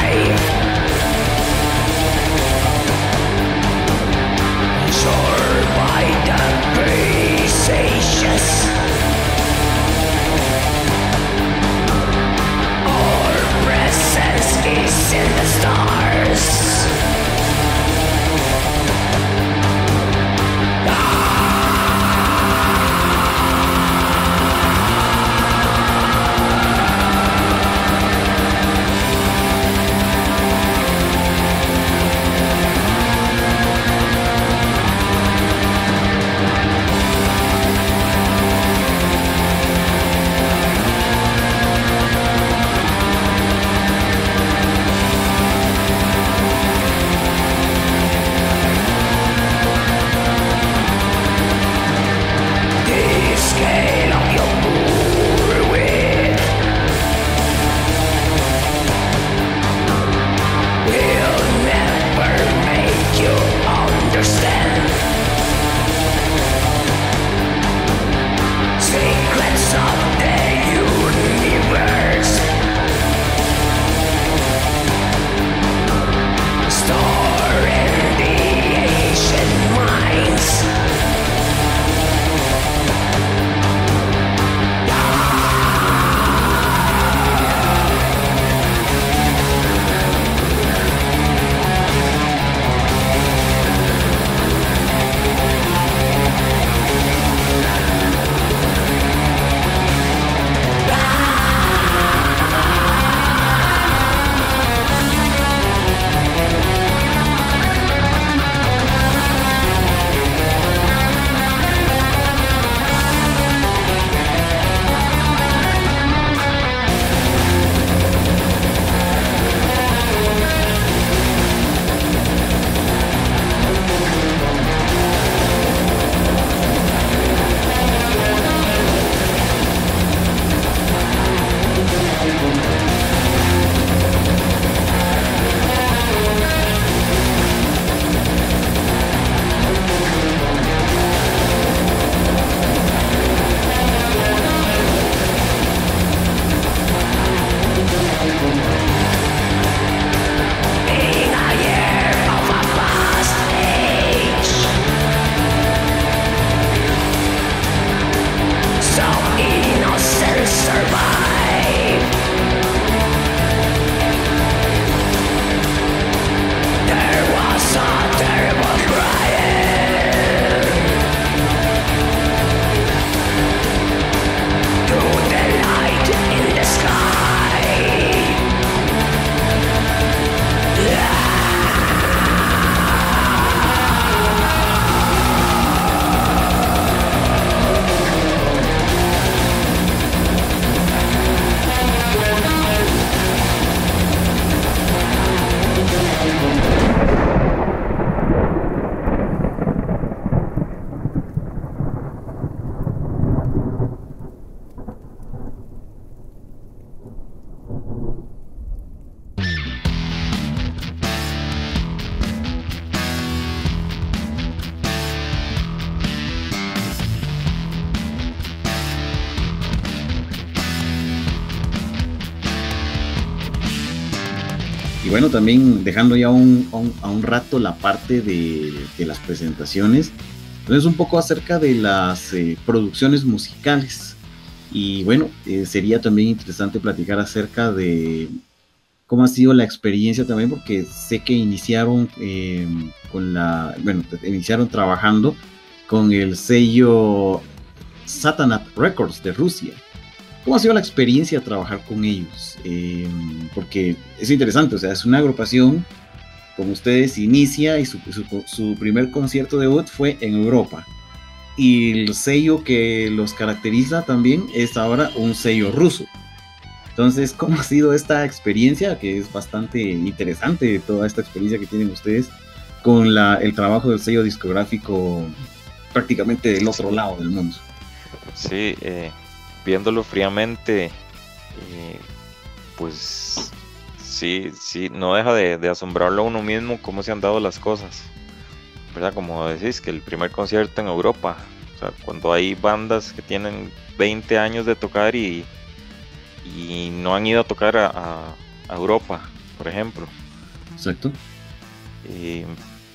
y bueno, también dejando ya un, a, un, a un rato la parte de, de las presentaciones, entonces un poco acerca de las eh, producciones musicales. Y bueno, eh, sería también interesante platicar acerca de cómo ha sido la experiencia también, porque sé que iniciaron eh, con la, bueno, iniciaron trabajando con el sello Satanat Records de Rusia. ¿Cómo ha sido la experiencia trabajar con ellos? Eh, porque es interesante, o sea, es una agrupación, como ustedes, inicia y su, su, su primer concierto debut fue en Europa. Y el sello que los caracteriza también es ahora un sello ruso. Entonces, ¿cómo ha sido esta experiencia? Que es bastante interesante, toda esta experiencia que tienen ustedes con la, el trabajo del sello discográfico prácticamente del otro lado del mundo. Sí, eh, viéndolo fríamente, eh, pues sí, sí, no deja de, de asombrarlo a uno mismo cómo se han dado las cosas, ¿verdad? Como decís, que el primer concierto en Europa, o sea, cuando hay bandas que tienen veinte años de tocar y, y no han ido a tocar a, a, a Europa, por ejemplo. Exacto. Eh,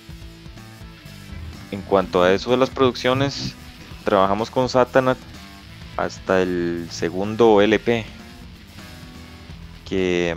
en cuanto a eso de las producciones, trabajamos con Satanat hasta el segundo L P, que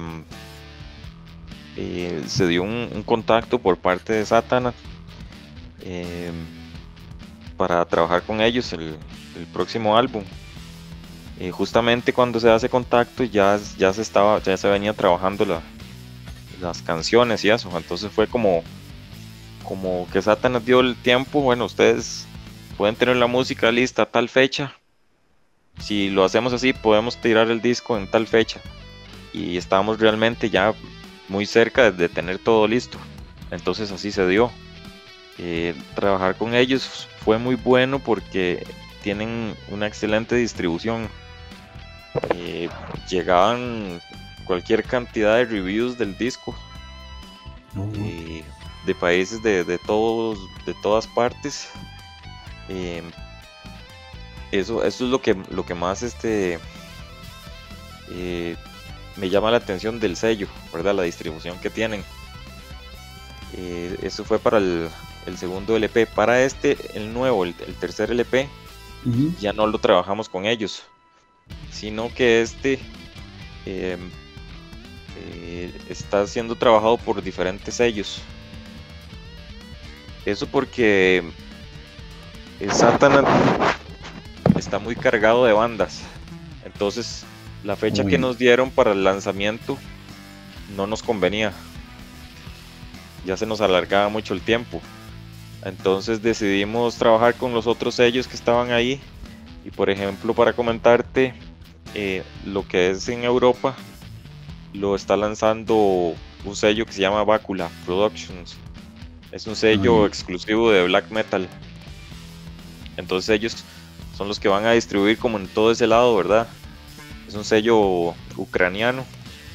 eh, se dio un, un contacto por parte de Satanat eh, para trabajar con ellos el, el próximo álbum. Eh, justamente cuando se hace contacto ya, ya se estaba, ya se venía trabajando la, las canciones y eso, entonces fue como como que Satanat dio el tiempo, bueno, ustedes pueden tener la música lista a tal fecha, si lo hacemos así podemos tirar el disco en tal fecha, y estábamos realmente ya muy cerca de tener todo listo, entonces así se dio. Eh, trabajar con ellos fue muy bueno porque tienen una excelente distribución. Eh, llegaban cualquier cantidad de reviews del disco, uh-huh. eh, de países de, de todos, de todas partes. Eh, eso, eso es lo que, lo que más este, eh, me llama la atención del sello, ¿verdad? La distribución que tienen. Eh, eso fue para el, el segundo L P. Para este, el nuevo, el, el tercer L P, uh-huh. ya no lo trabajamos con ellos, sino que este eh, eh, está siendo trabajado por diferentes sellos. Eso porque el Satanat está muy cargado de bandas, entonces la fecha Uy. que nos dieron para el lanzamiento no nos convenía, ya se nos alargaba mucho el tiempo, entonces decidimos trabajar con los otros sellos que estaban ahí. Y por ejemplo, para comentarte, eh, lo que es en Europa lo está lanzando un sello que se llama Bácula Productions. Es un sello uh-huh. exclusivo de black metal. Entonces ellos son los que van a distribuir como en todo ese lado, ¿verdad? Es un sello ucraniano.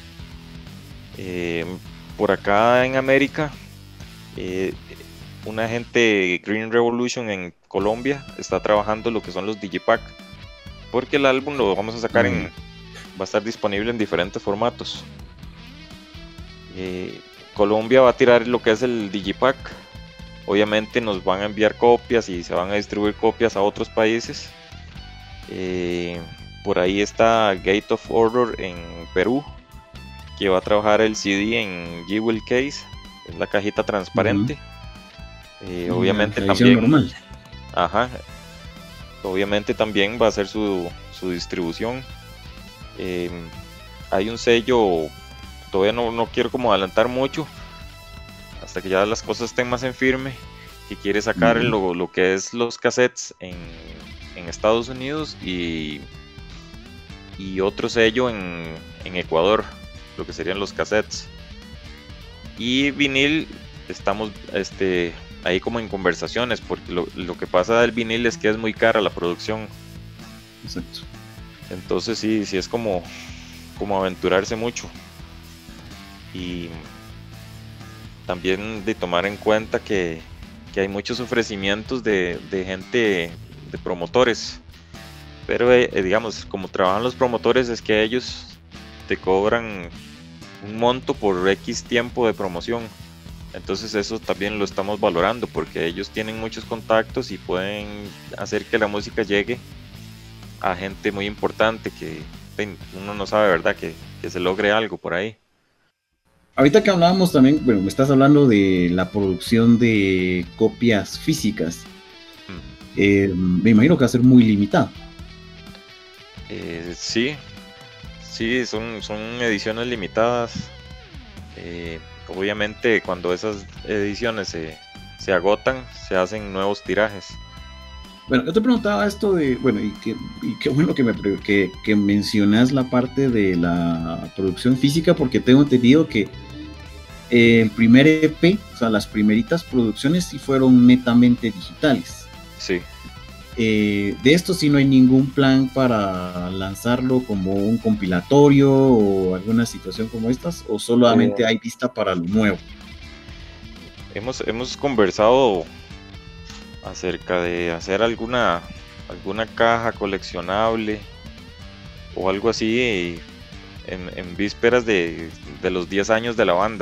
Eh, por acá en América, eh, una gente Green Revolution en Colombia está trabajando lo que son los Digipack, porque el álbum lo vamos a sacar uh-huh. en, va a estar disponible en diferentes formatos. Eh, Colombia va a tirar lo que es el Digipack, obviamente nos van a enviar copias y se van a distribuir copias a otros países. Eh, por ahí está Gate of Horror en Perú, que va a trabajar el C D en Jewel Case, es la cajita transparente. Uh-huh. Eh, obviamente también normal. Ajá, obviamente también va a ser su, su distribución. Eh, hay un sello, todavía no, no quiero como adelantar mucho hasta que ya las cosas estén más en firme, que quiere sacar uh-huh. lo, lo que es los cassettes en, en Estados Unidos y, y otro sello en, en Ecuador, lo que serían los cassettes. Y vinil, estamos este, ahí como en conversaciones, porque lo, lo que pasa del vinil es que es muy cara la producción. Exacto. Entonces sí, sí es como, como aventurarse mucho. Y también de tomar en cuenta que, que hay muchos ofrecimientos de, de gente, de promotores. Pero eh, digamos, como trabajan los promotores, es que ellos te cobran un monto por X tiempo de promoción. Entonces eso también lo estamos valorando porque ellos tienen muchos contactos y pueden hacer que la música llegue a gente muy importante que uno no sabe, ¿verdad? Que, que se logre algo por ahí. Ahorita que hablábamos también, bueno, me estás hablando de la producción de copias físicas. Mm. Eh, me imagino que va a ser muy limitado. Eh, sí, sí, son, son ediciones limitadas. Eh, obviamente cuando esas ediciones se, se agotan, se hacen nuevos tirajes. Bueno, yo te preguntaba esto de, bueno, y qué y qué bueno que, me, que, que mencionas la parte de la producción física, porque tengo entendido que eh, el primer E P, o sea, las primeritas producciones sí fueron netamente digitales. Sí. Eh, de esto sí no hay ningún plan para lanzarlo como un compilatorio o alguna situación como estas, o solamente eh, hay vista para lo nuevo. Hemos, hemos conversado acerca de hacer alguna alguna caja coleccionable o algo así en, en vísperas de, de los diez años de la banda,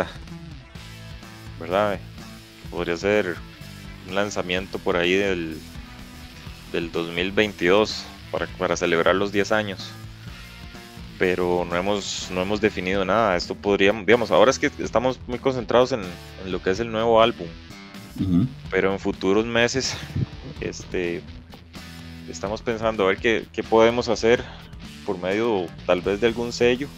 ¿verdad? Podría ser un lanzamiento por ahí del, del dos mil veintidós para, para celebrar los diez años, pero no hemos, no hemos definido nada. Esto podría, digamos, ahora es que estamos muy concentrados en, en lo que es el nuevo álbum. Uh-huh. Pero en futuros meses este, estamos pensando a ver qué, qué podemos hacer por medio tal vez de algún sello,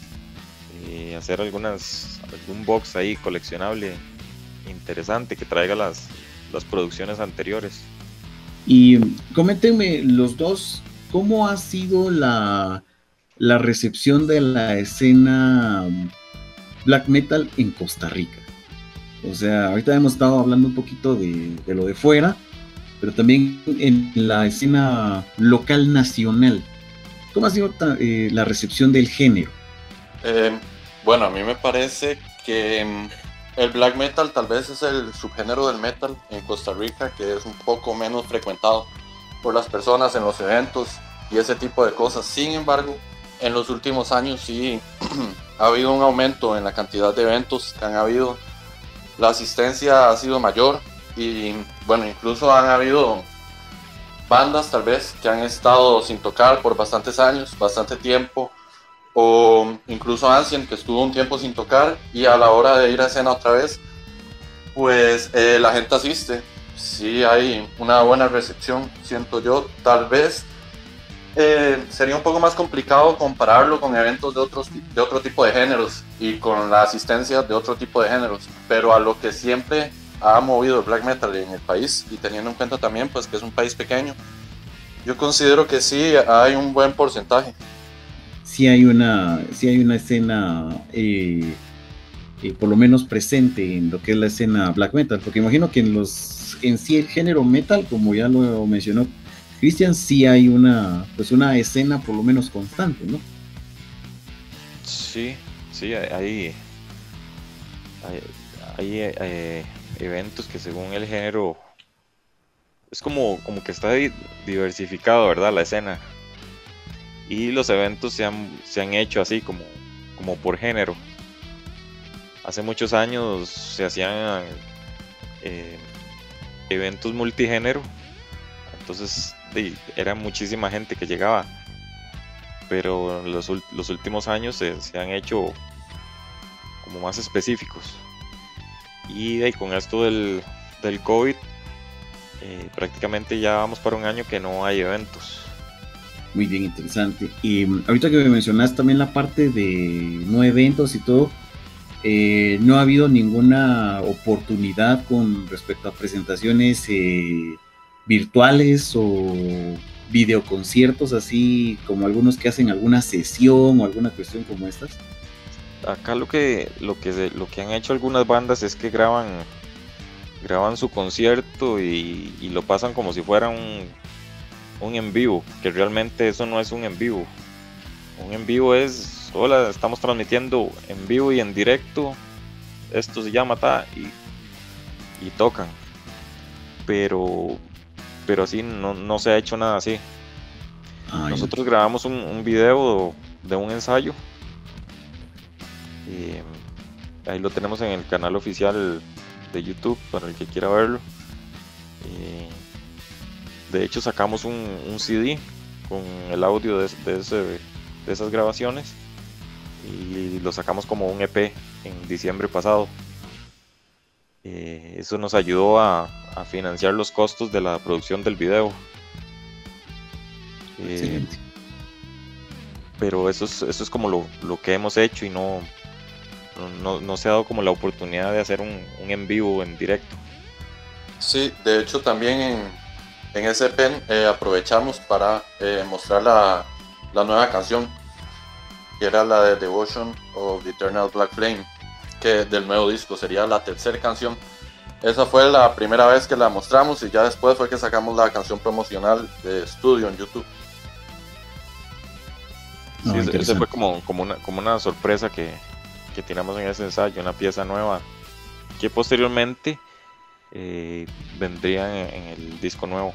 y hacer algunas, algún box ahí coleccionable interesante que traiga las, las producciones anteriores. Y coméntenme los dos, ¿cómo ha sido la, la recepción de la escena black metal en Costa Rica? O sea, ahorita hemos estado hablando un poquito de, de lo de fuera, pero también en la escena local nacional. ¿Cómo ha sido eh, la recepción del género? Eh, bueno, a mí me parece que el black metal tal vez es el subgénero del metal en Costa Rica que es un poco menos frecuentado por las personas en los eventos y ese tipo de cosas. Sin embargo, en los últimos años sí ha habido un aumento en la cantidad de eventos que han habido. La asistencia ha sido mayor y bueno, incluso han habido bandas tal vez que han estado sin tocar por bastantes años, bastante tiempo, o incluso Ancient que estuvo un tiempo sin tocar y a la hora de ir a escena otra vez, pues eh, la gente asiste. Sí hay una buena recepción, siento yo. Tal vez Eh, sería un poco más complicado compararlo con eventos de, otros, de otro tipo de géneros y con la asistencia de otro tipo de géneros, pero a lo que siempre ha movido el black metal en el país, y teniendo en cuenta también pues que es un país pequeño, yo considero que sí hay un buen porcentaje. Sí hay una, sí hay una escena eh, eh, por lo menos presente en lo que es la escena black metal, porque imagino que en, los, en sí el género metal, como ya lo mencionó Cristian, sí hay una, pues una escena por lo menos constante, ¿no? Sí, sí, hay, hay, hay eh, eventos que según el género es como, como que está diversificado, ¿verdad? La escena. Y los eventos se han, se han hecho así como, como por género. Hace muchos años se hacían eh, eventos multigénero. Entonces era muchísima gente que llegaba, pero los, los últimos años se, se han hecho como más específicos, y, y con esto del, del COVID eh, prácticamente ya vamos para un año que no hay eventos. Muy bien, interesante. Y ahorita que me mencionaste también la parte de no eventos y todo, eh, no ha habido ninguna oportunidad con respecto a presentaciones eh, virtuales o videoconciertos, así como algunos que hacen alguna sesión o alguna cuestión como estas. Acá lo que lo que lo que han hecho algunas bandas es que graban graban su concierto y, y lo pasan como si fuera un, un en vivo, que realmente eso no es un en vivo. Un en vivo es, hola, estamos transmitiendo en vivo y en directo, esto se llama ta, y, y tocan, pero pero así no, no se ha hecho nada así. Ay. Nosotros grabamos un, un video de un ensayo Eh, ahí lo tenemos en el canal oficial de YouTube para el que quiera verlo. Eh, de hecho sacamos un, un C D con el audio de, de, ese, de esas grabaciones y lo sacamos como un E P en diciembre pasado. Eh, eso nos ayudó a, a financiar los costos de la producción del video. Eh, Excelente. pero eso es, eso es como lo, lo que hemos hecho y no, no, no se ha dado como la oportunidad de hacer un, un en vivo en directo. Sí, de hecho también en, en ese pen eh, aprovechamos para eh, mostrar la, la nueva canción, que era la de Devotion of the Eternal Black Flame, que del nuevo disco sería la tercera canción. Esa fue la primera vez que la mostramos y ya después fue que sacamos la canción promocional de estudio en YouTube. Sí, No, ese ese fue como, como, una, como una sorpresa que, que tiramos en ese ensayo, una pieza nueva que posteriormente eh, vendría en, en el disco nuevo.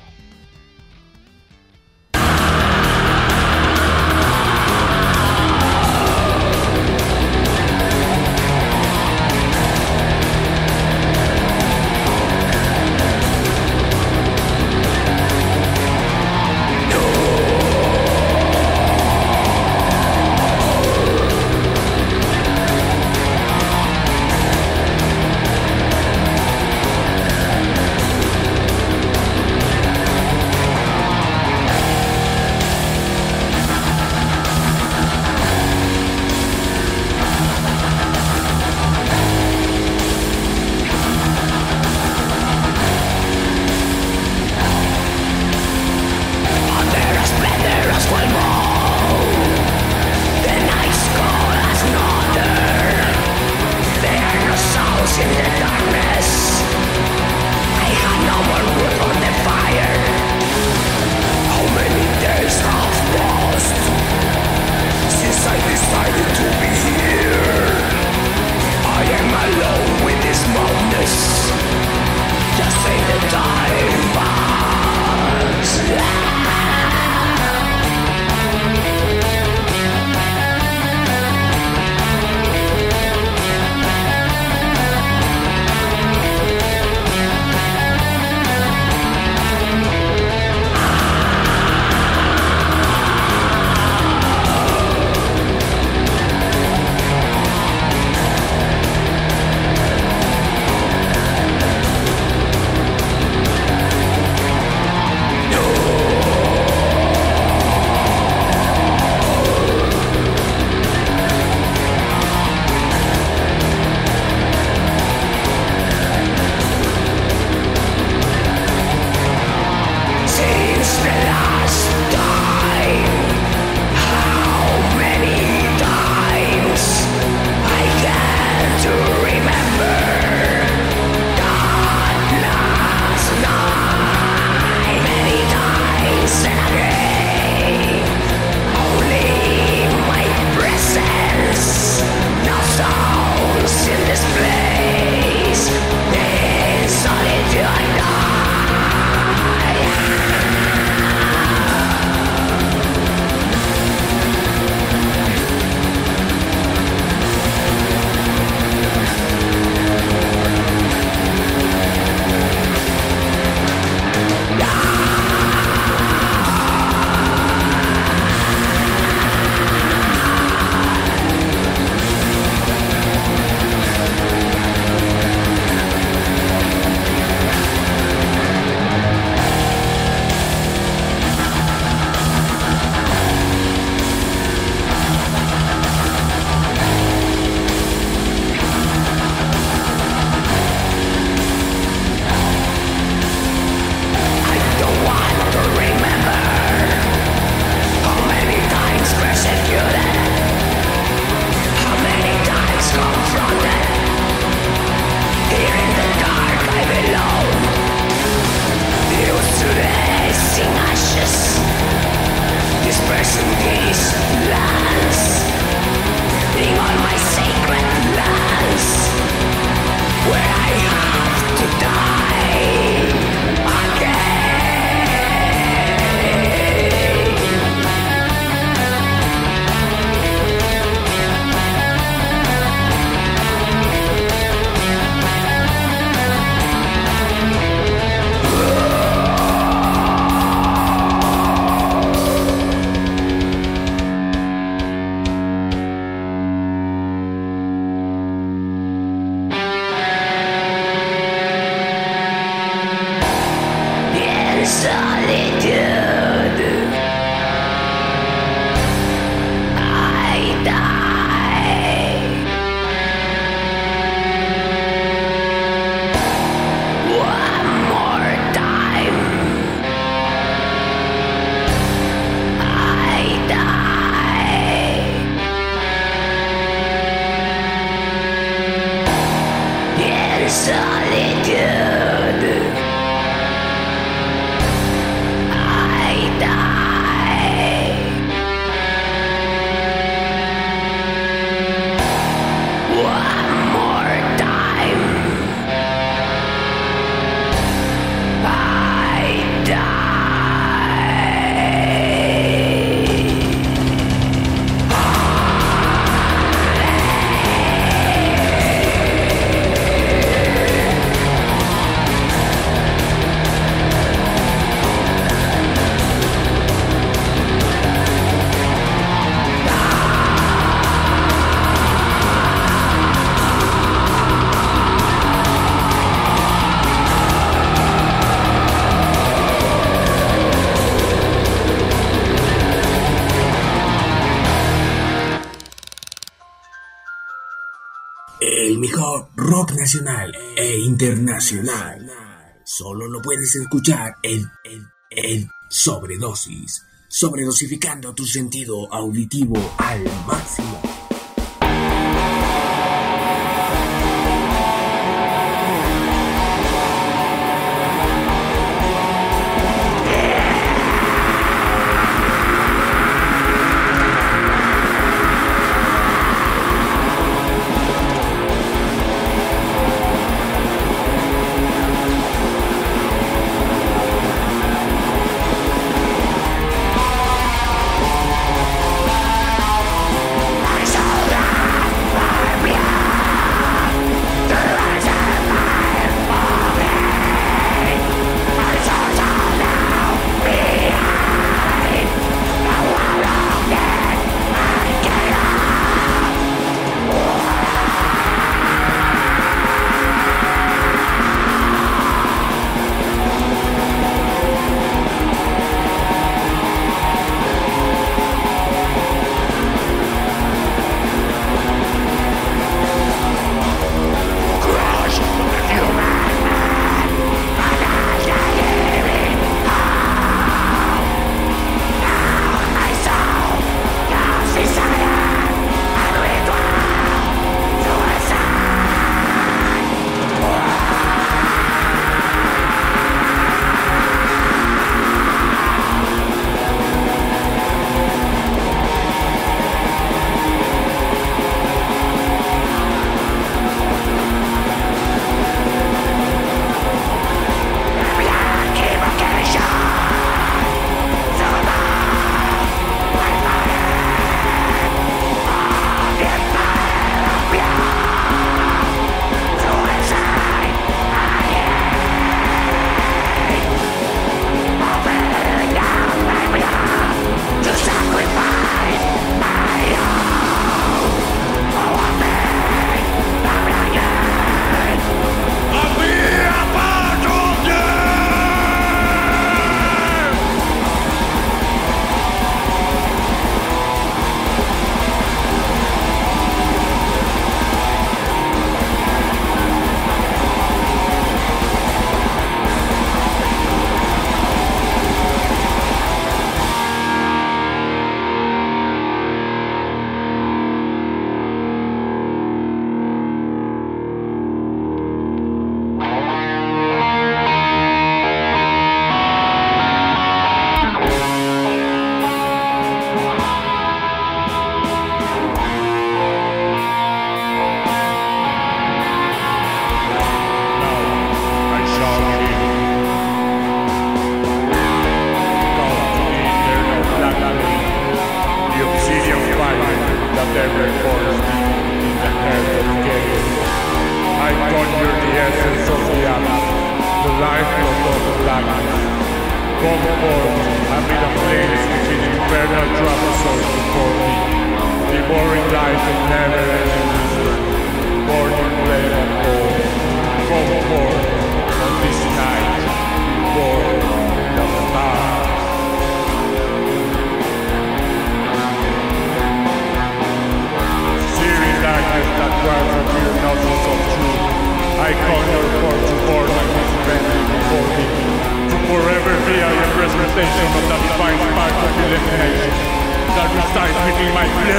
El mejor rock nacional e internacional. Solo lo puedes escuchar en, en, en Sobredosis. Sobredosificando tu sentido auditivo al máximo.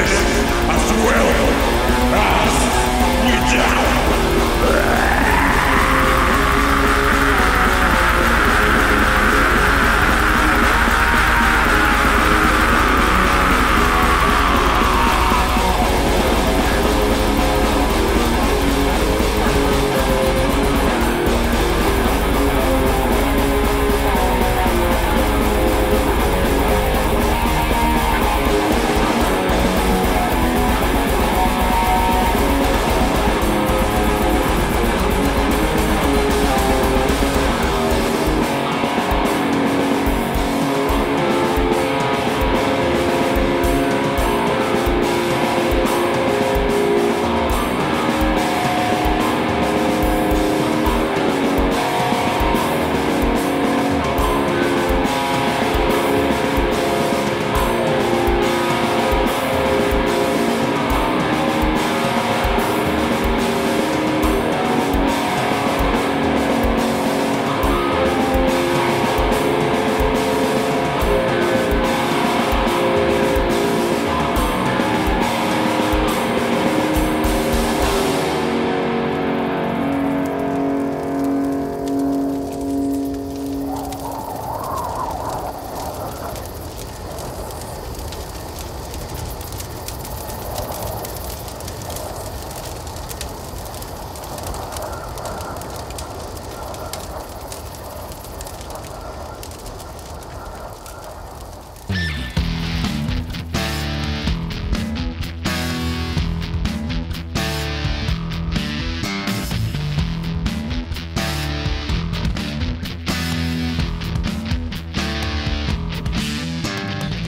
As well as without.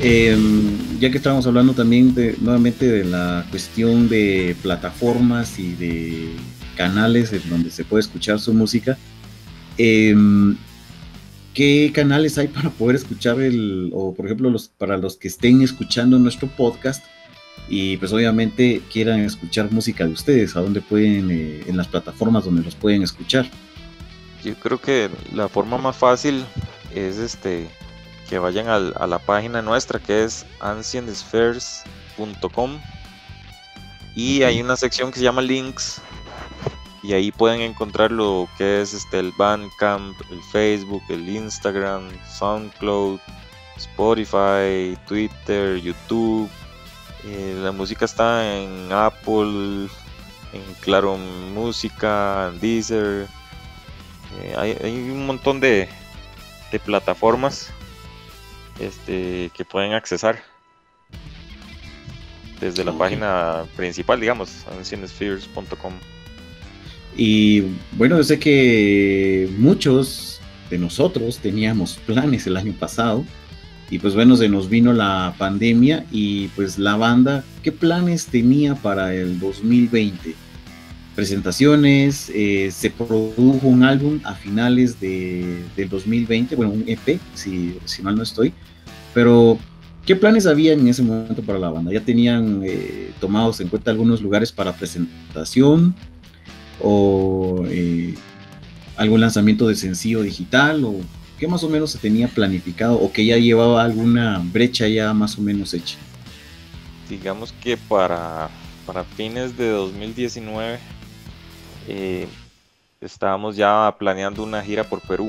Eh, ya que estábamos hablando también de, nuevamente de la cuestión de plataformas y de canales en donde se puede escuchar su música, eh, ¿qué canales hay para poder escuchar el, o por ejemplo los, para los que estén escuchando nuestro podcast y pues obviamente quieran escuchar música de ustedes, a dónde pueden, eh, en las plataformas donde los pueden escuchar? Yo creo que la forma más fácil es este que vayan al, a la página nuestra, que es ancient spheres punto com, y Ok. hay una sección que se llama links, y ahí pueden encontrar lo que es este el Bandcamp, el Facebook, el Instagram, SoundCloud, Spotify, Twitter, YouTube. Eh, la música está en Apple, en Claro Música, en Deezer. Eh, hay, hay un montón de, de plataformas este, que pueden accesar desde la Ok. página principal, digamos, ancient spheres punto com. Y bueno, yo sé que muchos de nosotros teníamos planes el año pasado y pues bueno, se nos vino la pandemia y pues la banda, ¿qué planes tenía para el dos mil veinte? Presentaciones, eh, se produjo un álbum a finales de, del dos mil veinte, bueno, un E P, si, si mal no estoy, pero ¿qué planes había en ese momento para la banda? ¿Ya tenían eh, tomados en cuenta algunos lugares para presentación o eh, algún lanzamiento de sencillo digital, o qué más o menos se tenía planificado o que ya llevaba alguna brecha ya más o menos hecha? Digamos que para, para fines de dos mil diecinueve eh, estábamos ya planeando una gira por Perú,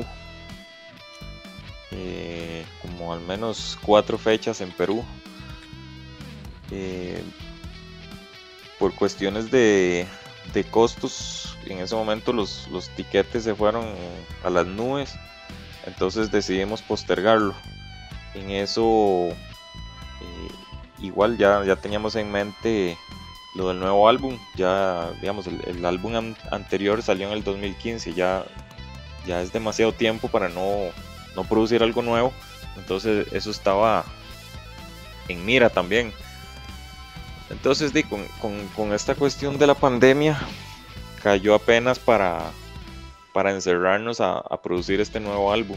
eh, como al menos cuatro fechas en Perú. Eh, por cuestiones de, de costos, en ese momento los, los tiquetes se fueron a las nubes, entonces decidimos postergarlo. En eso eh, igual ya, ya teníamos en mente lo del nuevo álbum, ya digamos el, el álbum an- anterior salió en el dos mil quince, ya, ya es demasiado tiempo para no, no producir algo nuevo, entonces eso estaba en mira también. Entonces di, con, con, con esta cuestión de la pandemia cayó apenas para, para encerrarnos a, a producir este nuevo álbum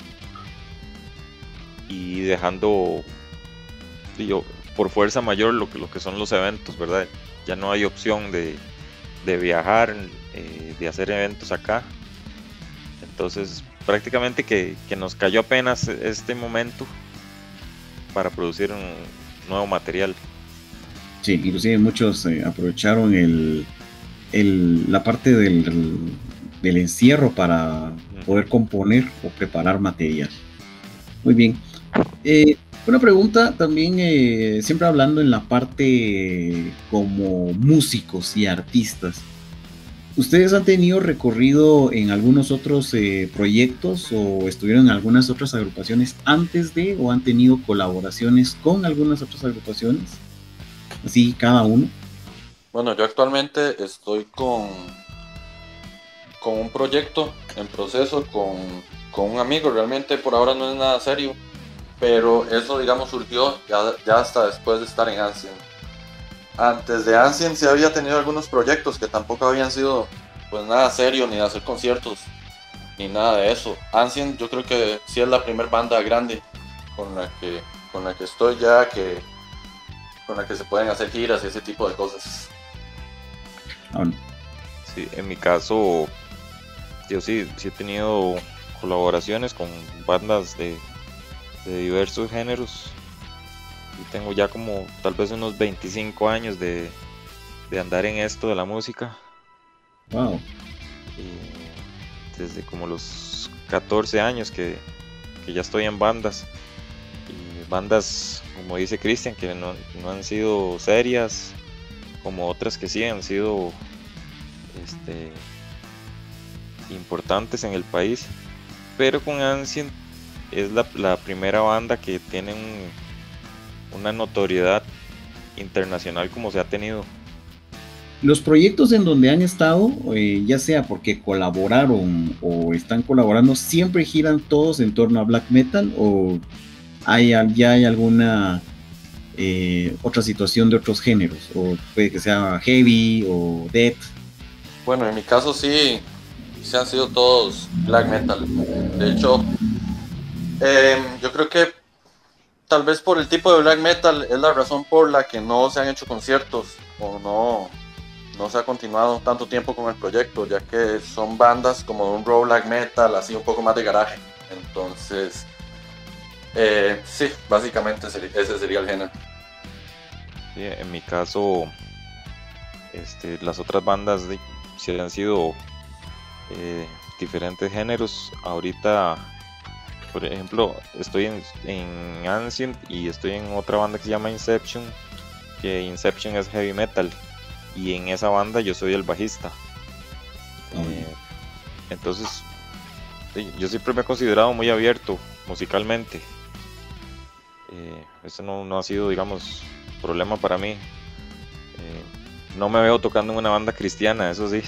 y dejando digo, por fuerza mayor lo que, lo que son los eventos, ¿verdad? Ya no hay opción de, de viajar, eh, de hacer eventos acá. Entonces prácticamente que, que nos cayó apenas este momento para producir un nuevo material. Sí, inclusive muchos eh, aprovecharon el, el, la parte del, del encierro para poder componer o preparar material. Muy bien. Eh, una pregunta también, eh, siempre hablando en la parte eh, como músicos y artistas. ¿Ustedes han tenido recorrido en algunos otros eh, proyectos o estuvieron en algunas otras agrupaciones antes de, o han tenido colaboraciones con algunas otras agrupaciones? Así, cada uno. Bueno, yo actualmente estoy con, con un proyecto en proceso con, con un amigo. Realmente por ahora no es nada serio, pero eso, digamos, surgió ya, ya hasta después de estar en Ancient. Antes de Ancient sí había tenido algunos proyectos que tampoco habían sido pues nada serio, ni de hacer conciertos, ni nada de eso. Ancient yo creo que sí es la primera banda grande con la que, con la que estoy ya, que, con la que se pueden hacer giras y ese tipo de cosas. Ah, no. Sí, en mi caso, yo sí, sí he tenido colaboraciones con bandas de, de diversos géneros. Y tengo ya como tal vez unos veinticinco años de, de andar en esto de la música. Wow. Y desde como los catorce años que, que ya estoy en bandas. Y bandas, como dice Cristian, que no, no han sido serias, como otras que sí han sido este, importantes en el país. Pero con Ancient es la, la primera banda que tiene un una notoriedad internacional como se ha tenido. Los proyectos en donde han estado, eh, ya sea porque colaboraron o están colaborando, siempre giran todos en torno a black metal, o hay, ya hay alguna eh, otra situación de otros géneros, o puede que sea heavy o death. Bueno, en mi caso sí, sí han sido todos black metal. De hecho, eh, yo creo que tal vez por el tipo de black metal es la razón por la que no se han hecho conciertos o no, no se ha continuado tanto tiempo con el proyecto, ya que son bandas como de un raw black metal, así un poco más de garaje. Entonces, eh, sí, básicamente ese sería el género. Sí, en mi caso, este, las otras bandas de, sí han sido eh, diferentes géneros. Ahorita, por ejemplo, estoy en, en Ancient y estoy en otra banda que se llama Inception, que Inception es heavy metal, y en esa banda yo soy el bajista. Eh, entonces, sí, yo siempre me he considerado muy abierto musicalmente. Eh, eso no, no ha sido, digamos, problema para mí. Eh, no me veo tocando en una banda cristiana, eso sí.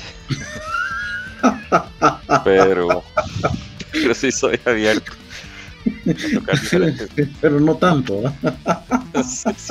pero, pero sí soy abierto a tocar diferentes. Pero no tanto. Sí, sí.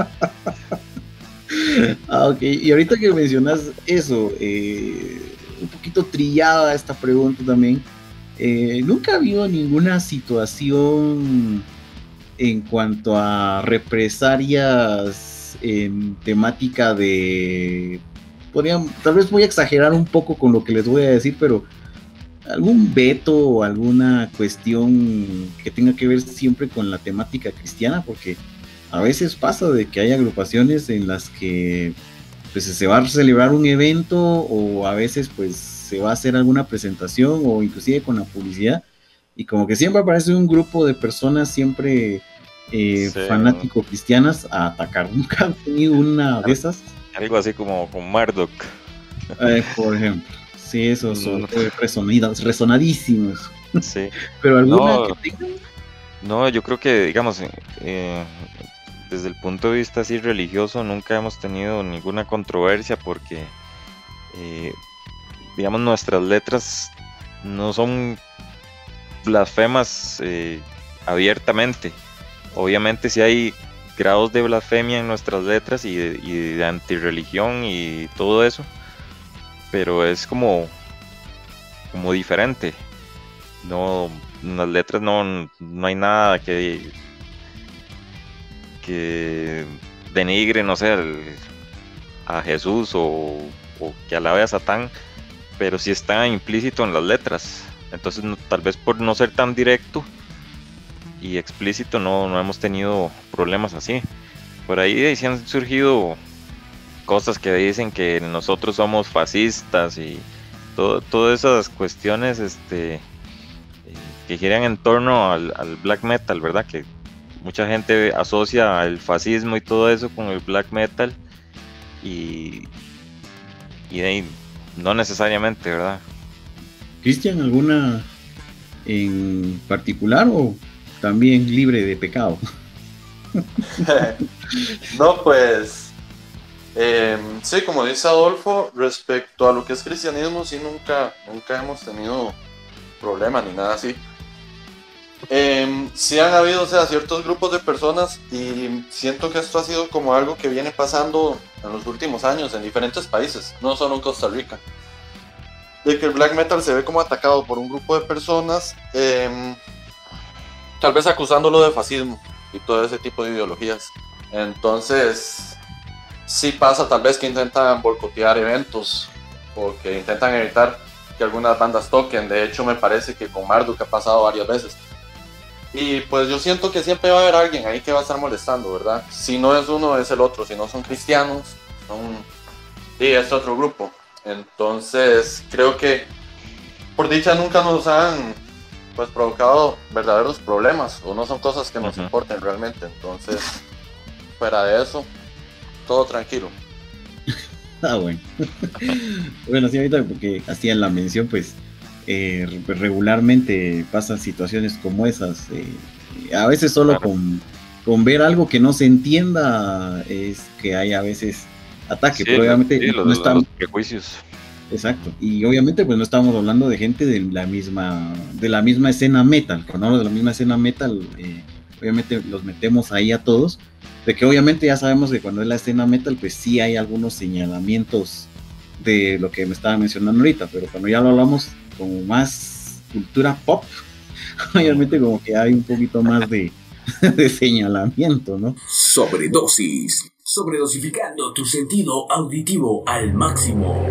Ah, ok. Y ahorita que mencionas eso, eh, un poquito trillada esta pregunta también. Eh, ¿Nunca ha habido ninguna situación en cuanto a represalias en temática de... Podrían, tal vez voy a exagerar un poco con lo que les voy a decir, pero algún veto o alguna cuestión que tenga que ver siempre con la temática cristiana? Porque a veces pasa de que hay agrupaciones en las que pues se va a celebrar un evento, o a veces pues se va a hacer alguna presentación o inclusive con la publicidad, y como que siempre aparece un grupo de personas siempre eh, Sí. fanático cristianas a atacar. ¿Nunca han tenido una de esas? Algo así como con Marduk. Eh, por ejemplo, sí, esos son No. resonidas, resonadísimos. Sí. Pero alguna No. que tengan. No, yo creo que, digamos, eh, desde el punto de vista así religioso, nunca hemos tenido ninguna controversia porque, eh, digamos, nuestras letras no son blasfemas eh, abiertamente. Obviamente sí hay grados de blasfemia en nuestras letras y de, y de antirreligión y todo eso, pero es como, como diferente. No, en las letras no, no hay nada que, que denigre, no sé, el- a Jesús o, o que alabe a Satán, pero sí está implícito en las letras. Entonces, no- tal vez por no ser tan directo y explícito, no, no hemos tenido problemas así. Por ahí eh, sí han surgido cosas que dicen que nosotros somos fascistas y todo, todas esas cuestiones, este. que giran en torno al, al black metal, ¿verdad? Que mucha gente asocia el fascismo y todo eso con el black metal, y, y de ahí no necesariamente, ¿verdad? Cristian, ¿alguna en particular o también libre de pecado? No, pues eh, sí, como dice Adolfo, respecto a lo que es cristianismo, sí, nunca, nunca hemos tenido problemas ni nada así. Eh, sí han habido, o sea, ciertos grupos de personas, y siento que esto ha sido como algo que viene pasando en los últimos años en diferentes países, no solo en Costa Rica, de que el black metal se ve como atacado por un grupo de personas, eh, tal vez acusándolo de fascismo y todo ese tipo de ideologías. Entonces sí pasa tal vez que intentan boicotear eventos o que intentan evitar que algunas bandas toquen. De hecho, me parece que con Marduk ha pasado varias veces. Y pues yo siento que siempre va a haber alguien ahí que va a estar molestando, ¿verdad? Si no es uno, es el otro. Si no son cristianos, son... sí, es otro grupo. Entonces creo que por dicha nunca nos han pues provocado verdaderos problemas, o no son cosas que nos Ujú. importen realmente. Entonces, fuera de eso, todo tranquilo. Ah, bueno. Bueno, sí, ahorita porque hacían la mención, pues eh, re- regularmente pasan situaciones como esas. eh, a veces solo Claro. con, con ver algo que no se entienda es que hay a veces ataque, Sí, pero obviamente sí, los, no estamos, los prejuicios. exacto, y obviamente pues no estamos hablando de gente de la misma, de la misma escena metal. Cuando hablo de la misma escena metal, eh, obviamente los metemos ahí a todos, de que obviamente ya sabemos que cuando es la escena metal, pues sí hay algunos señalamientos de lo que me estaba mencionando ahorita, pero cuando ya lo hablamos como más cultura pop, obviamente como que hay un poquito más de, de señalamiento, ¿no? Sobredosis, sobredosificando tu sentido auditivo al máximo.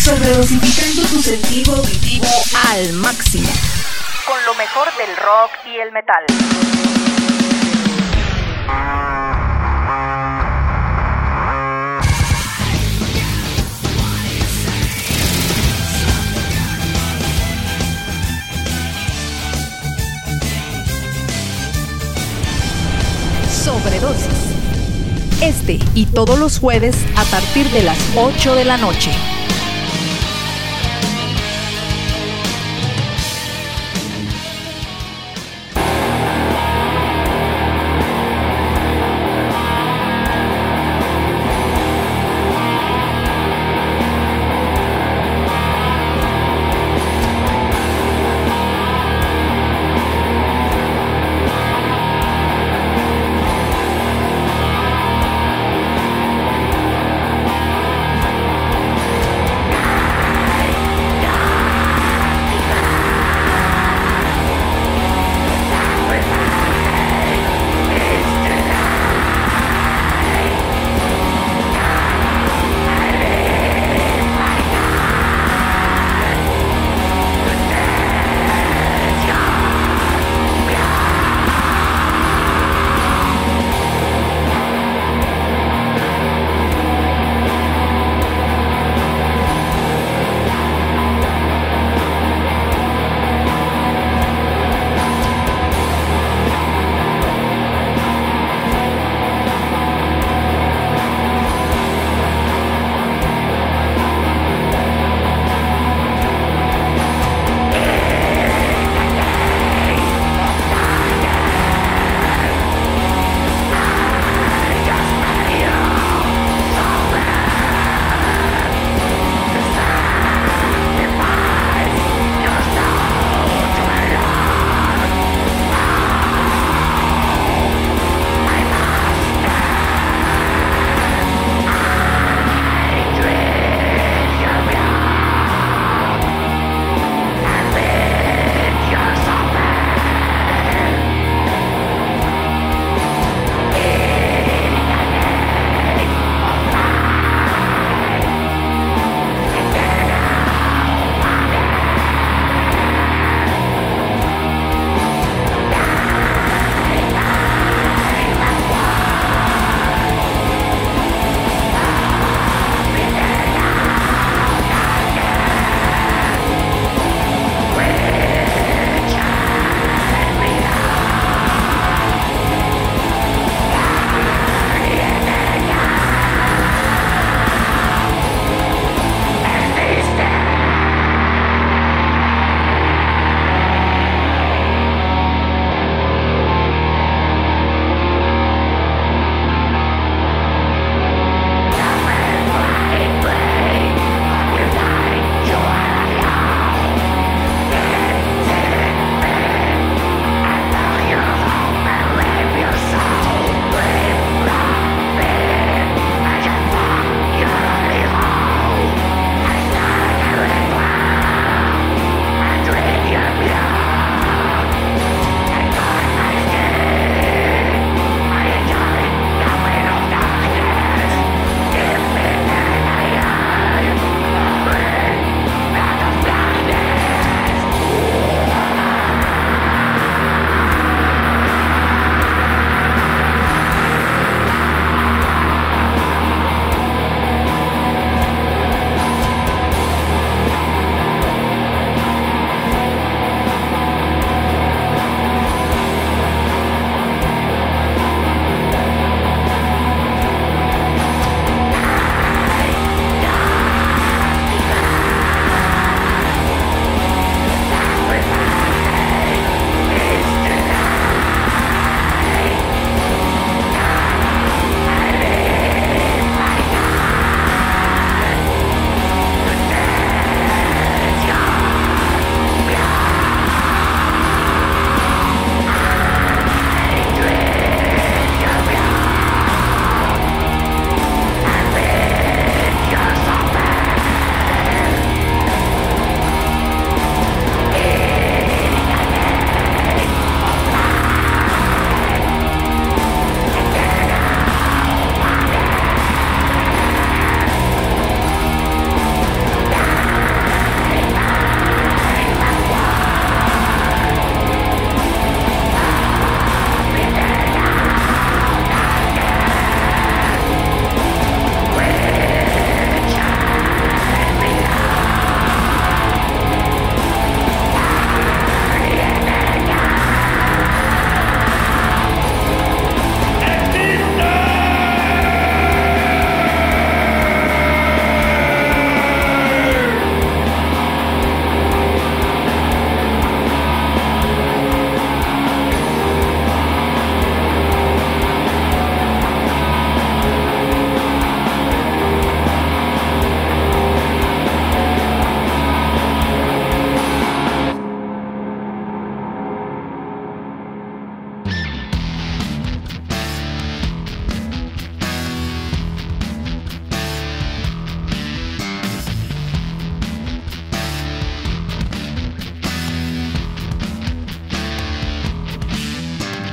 Sobredosificando tu sentido auditivo al máximo. Con lo mejor del rock y el metal. Sobredosis. Este y todos los jueves a partir de las ocho de la noche.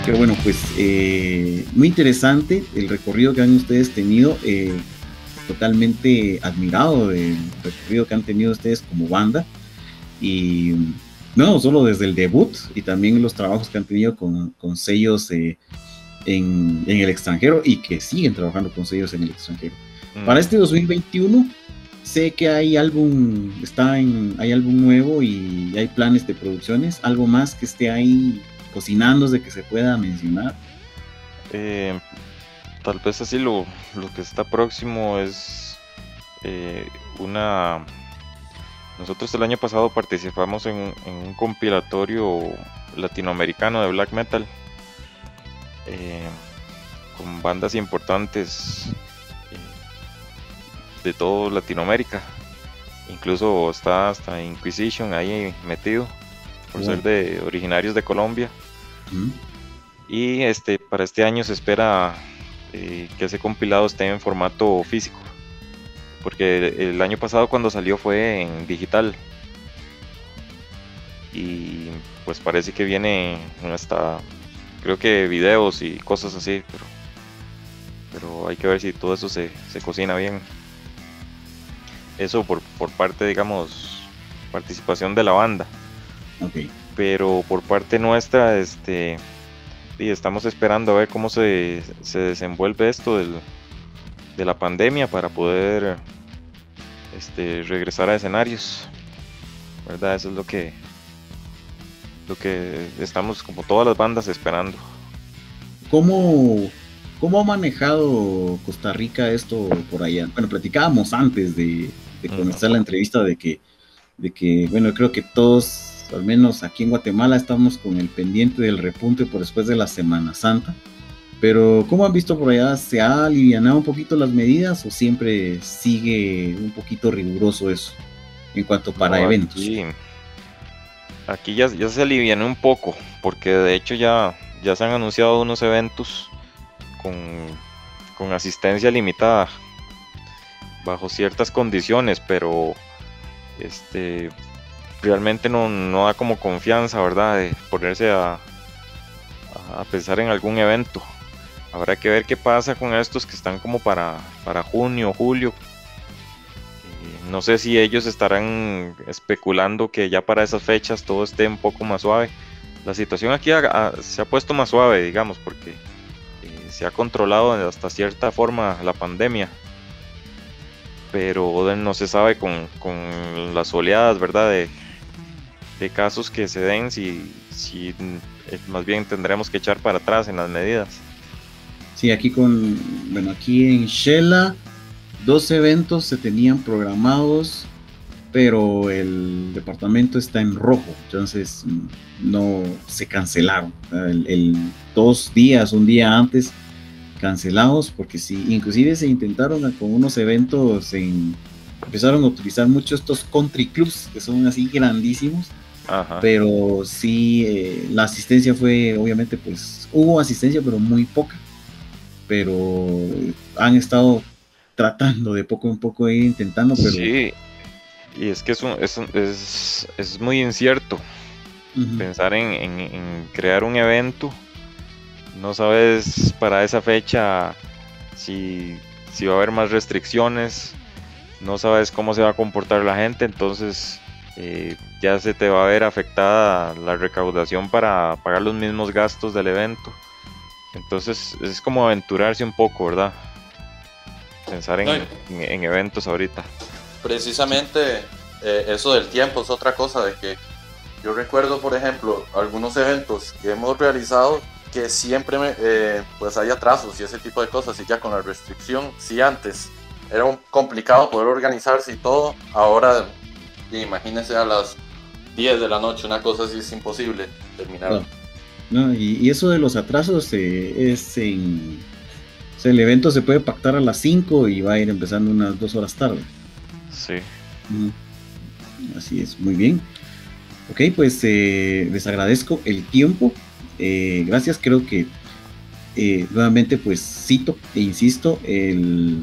Pero bueno, pues eh, muy interesante el recorrido que han ustedes tenido, eh, totalmente admirado del recorrido que han tenido ustedes como banda, y no solo desde el debut y también los trabajos que han tenido con, con sellos eh, en, en el extranjero, y que siguen trabajando con sellos en el extranjero. Mm. Para este dos mil veintiuno sé que hay álbum, está en, hay álbum nuevo y hay planes de producciones, algo más que esté ahí cocinándose que se pueda mencionar. Eh, tal vez así lo, lo que está próximo es eh, una... Nosotros el año pasado participamos en, en un compilatorio latinoamericano de black metal eh, con bandas importantes eh, de toda Latinoamérica. Incluso está hasta Inquisition ahí metido por wow. ser de originarios de Colombia. Uh-huh. Y este para este año se espera eh, que ese compilado esté en formato físico, porque el, el año pasado cuando salió fue en digital y pues parece que viene hasta creo que videos y cosas así, pero pero hay que ver si todo eso se, se cocina bien. Eso por, por parte, digamos, participación de la banda. Okay. Pero por parte nuestra, este, y estamos esperando a ver cómo se, se desenvuelve esto del, de la pandemia para poder este, regresar a escenarios, ¿verdad? Eso es lo que, lo que estamos, como todas las bandas, esperando. ¿Cómo, cómo ha manejado Costa Rica esto por allá? Bueno, platicábamos antes de, de comenzar uh-huh. la entrevista de que, de que, bueno, creo que todos, al menos aquí en Guatemala, estamos con el pendiente del repunte por después de la Semana Santa, pero ¿cómo han visto por allá? ¿Se ha alivianado un poquito las medidas o siempre sigue un poquito riguroso eso en cuanto para no, eventos? Aquí, aquí ya, ya se alivianó un poco, porque de hecho ya, ya se han anunciado unos eventos con, con asistencia limitada bajo ciertas condiciones, pero este realmente no, no da como confianza, ¿verdad? De ponerse a, a pensar en algún evento. Habrá que ver qué pasa con estos que están como para, para junio, julio. Y no sé si ellos estarán especulando que ya para esas fechas todo esté un poco más suave. La situación aquí ha, ha, se ha puesto más suave, digamos, porque eh, se ha controlado hasta cierta forma la pandemia. Pero no se sabe con, con las oleadas, ¿verdad? De, de casos que se den, si, si eh, más bien tendremos que echar para atrás en las medidas. Sí, aquí con, bueno, aquí en Xela, dos eventos se tenían programados, pero el departamento está en rojo, entonces no se cancelaron. El, el, dos días, un día antes, cancelados, porque sí, inclusive se intentaron con unos eventos, en, empezaron a utilizar mucho estos country clubs, que son así grandísimos. Ajá. Pero sí, eh, la asistencia fue, obviamente, pues, hubo asistencia, pero muy poca. Pero han estado tratando de poco en poco ir intentando, pero... Sí, y es que es, un, es, un, es, es muy incierto uh-huh. pensar en, en, en crear un evento. No sabes para esa fecha si, si va a haber más restricciones, no sabes cómo se va a comportar la gente, entonces eh, ya se te va a ver afectada la recaudación para pagar los mismos gastos del evento. Entonces es como aventurarse un poco, ¿verdad? Pensar en, no, en, en eventos ahorita. Precisamente eh, eso del tiempo es otra cosa, de que yo recuerdo, por ejemplo, algunos eventos que hemos realizado que siempre me, eh, pues hay atrasos y ese tipo de cosas, y ya con la restricción, si antes era un complicado poder organizarse y todo, ahora imagínense a las diez de la noche, una cosa así es imposible terminar. No, no, y, y eso de los atrasos eh, es en... O sea, el evento se puede pactar a las cinco y va a ir empezando unas dos horas tarde. Sí. Mm, así es, muy bien. Ok, pues eh, les agradezco el tiempo. Eh, gracias, creo que eh, nuevamente pues cito e insisto, el,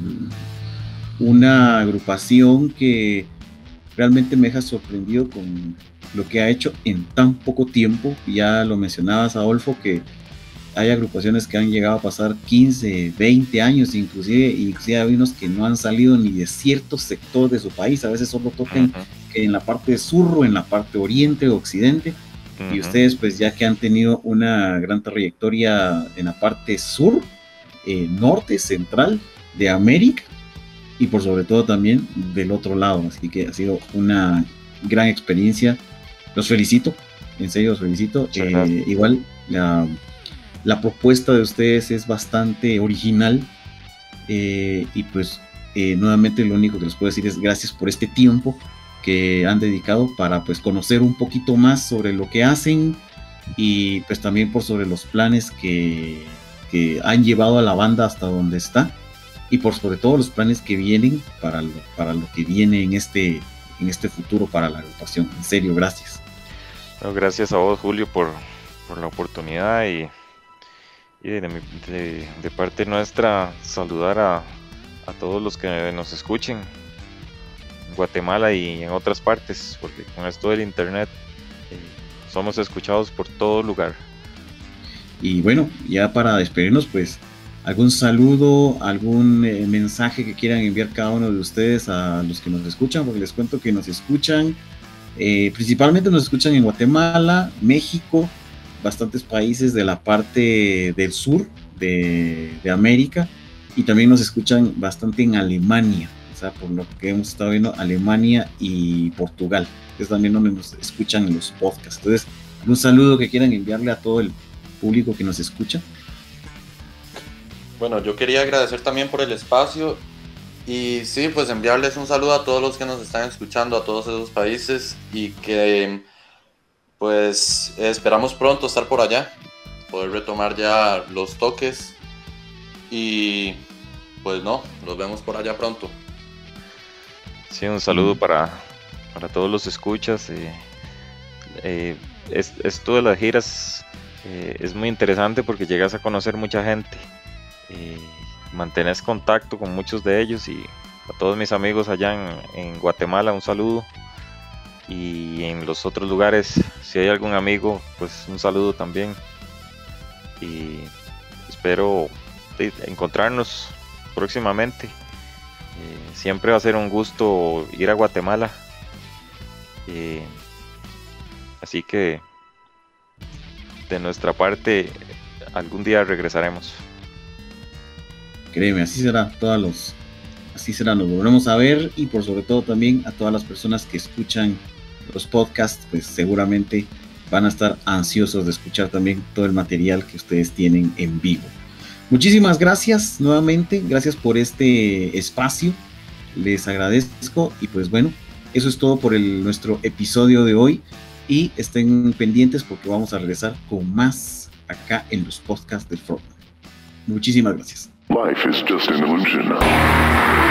una agrupación que realmente me deja sorprendido con lo que ha hecho en tan poco tiempo. Ya lo mencionabas, Adolfo, que hay agrupaciones que han llegado a pasar quince, veinte años, inclusive, inclusive hay unos que no han salido ni de cierto sector de su país, a veces solo tocan uh-huh. en la parte sur o en la parte oriente o occidente, uh-huh. y ustedes pues ya que han tenido una gran trayectoria en la parte sur, eh, norte, central de América, y por sobre todo también del otro lado, así que ha sido una gran experiencia, los felicito, en serio los felicito, eh, igual la... La propuesta de ustedes es bastante original, eh, y pues eh, nuevamente lo único que les puedo decir es gracias por este tiempo que han dedicado para pues conocer un poquito más sobre lo que hacen y pues también por sobre los planes que, que han llevado a la banda hasta donde está y por sobre todo los planes que vienen para lo, para lo que viene en este, en este futuro para la agrupación. En serio, gracias. Bueno, gracias a vos, Julio, por, por la oportunidad y Y de, de, de parte nuestra saludar a, a todos los que nos escuchen en Guatemala y en otras partes, porque con esto del internet eh, somos escuchados por todo lugar. Y bueno, ya para despedirnos, pues algún saludo, algún eh, mensaje que quieran enviar cada uno de ustedes a los que nos escuchan, porque les cuento que nos escuchan, eh, principalmente nos escuchan en Guatemala, México, bastantes países de la parte del sur de, de América, y también nos escuchan bastante en Alemania, o sea, por lo que hemos estado viendo, Alemania y Portugal, que es también donde nos escuchan en los podcasts. Entonces, un saludo que quieran enviarle a todo el público que nos escucha. Bueno, yo quería agradecer también por el espacio y sí, pues enviarles un saludo a todos los que nos están escuchando, a todos esos países, y que pues esperamos pronto estar por allá, poder retomar ya los toques y pues no, los vemos por allá pronto. Sí, un saludo para, para todos los escuchas. Eh, eh, es, esto de las giras eh, es muy interesante porque llegas a conocer mucha gente, eh, mantenés contacto con muchos de ellos, y a todos mis amigos allá en, en Guatemala un saludo. Y en los otros lugares, si hay algún amigo, pues un saludo también. Y espero encontrarnos próximamente. Eh, siempre va a ser un gusto ir a Guatemala. Eh, así que de nuestra parte, algún día regresaremos. Créeme, así será. Todos los, así será. Nos volveremos a ver, y por sobre todo también a todas las personas que escuchan los podcasts, pues seguramente van a estar ansiosos de escuchar también todo el material que ustedes tienen en vivo. Muchísimas gracias nuevamente, gracias por este espacio, les agradezco, y pues bueno, eso es todo por el, nuestro episodio de hoy, y estén pendientes porque vamos a regresar con más acá en los podcasts del Frontman. Muchísimas gracias. Life is just an illusion.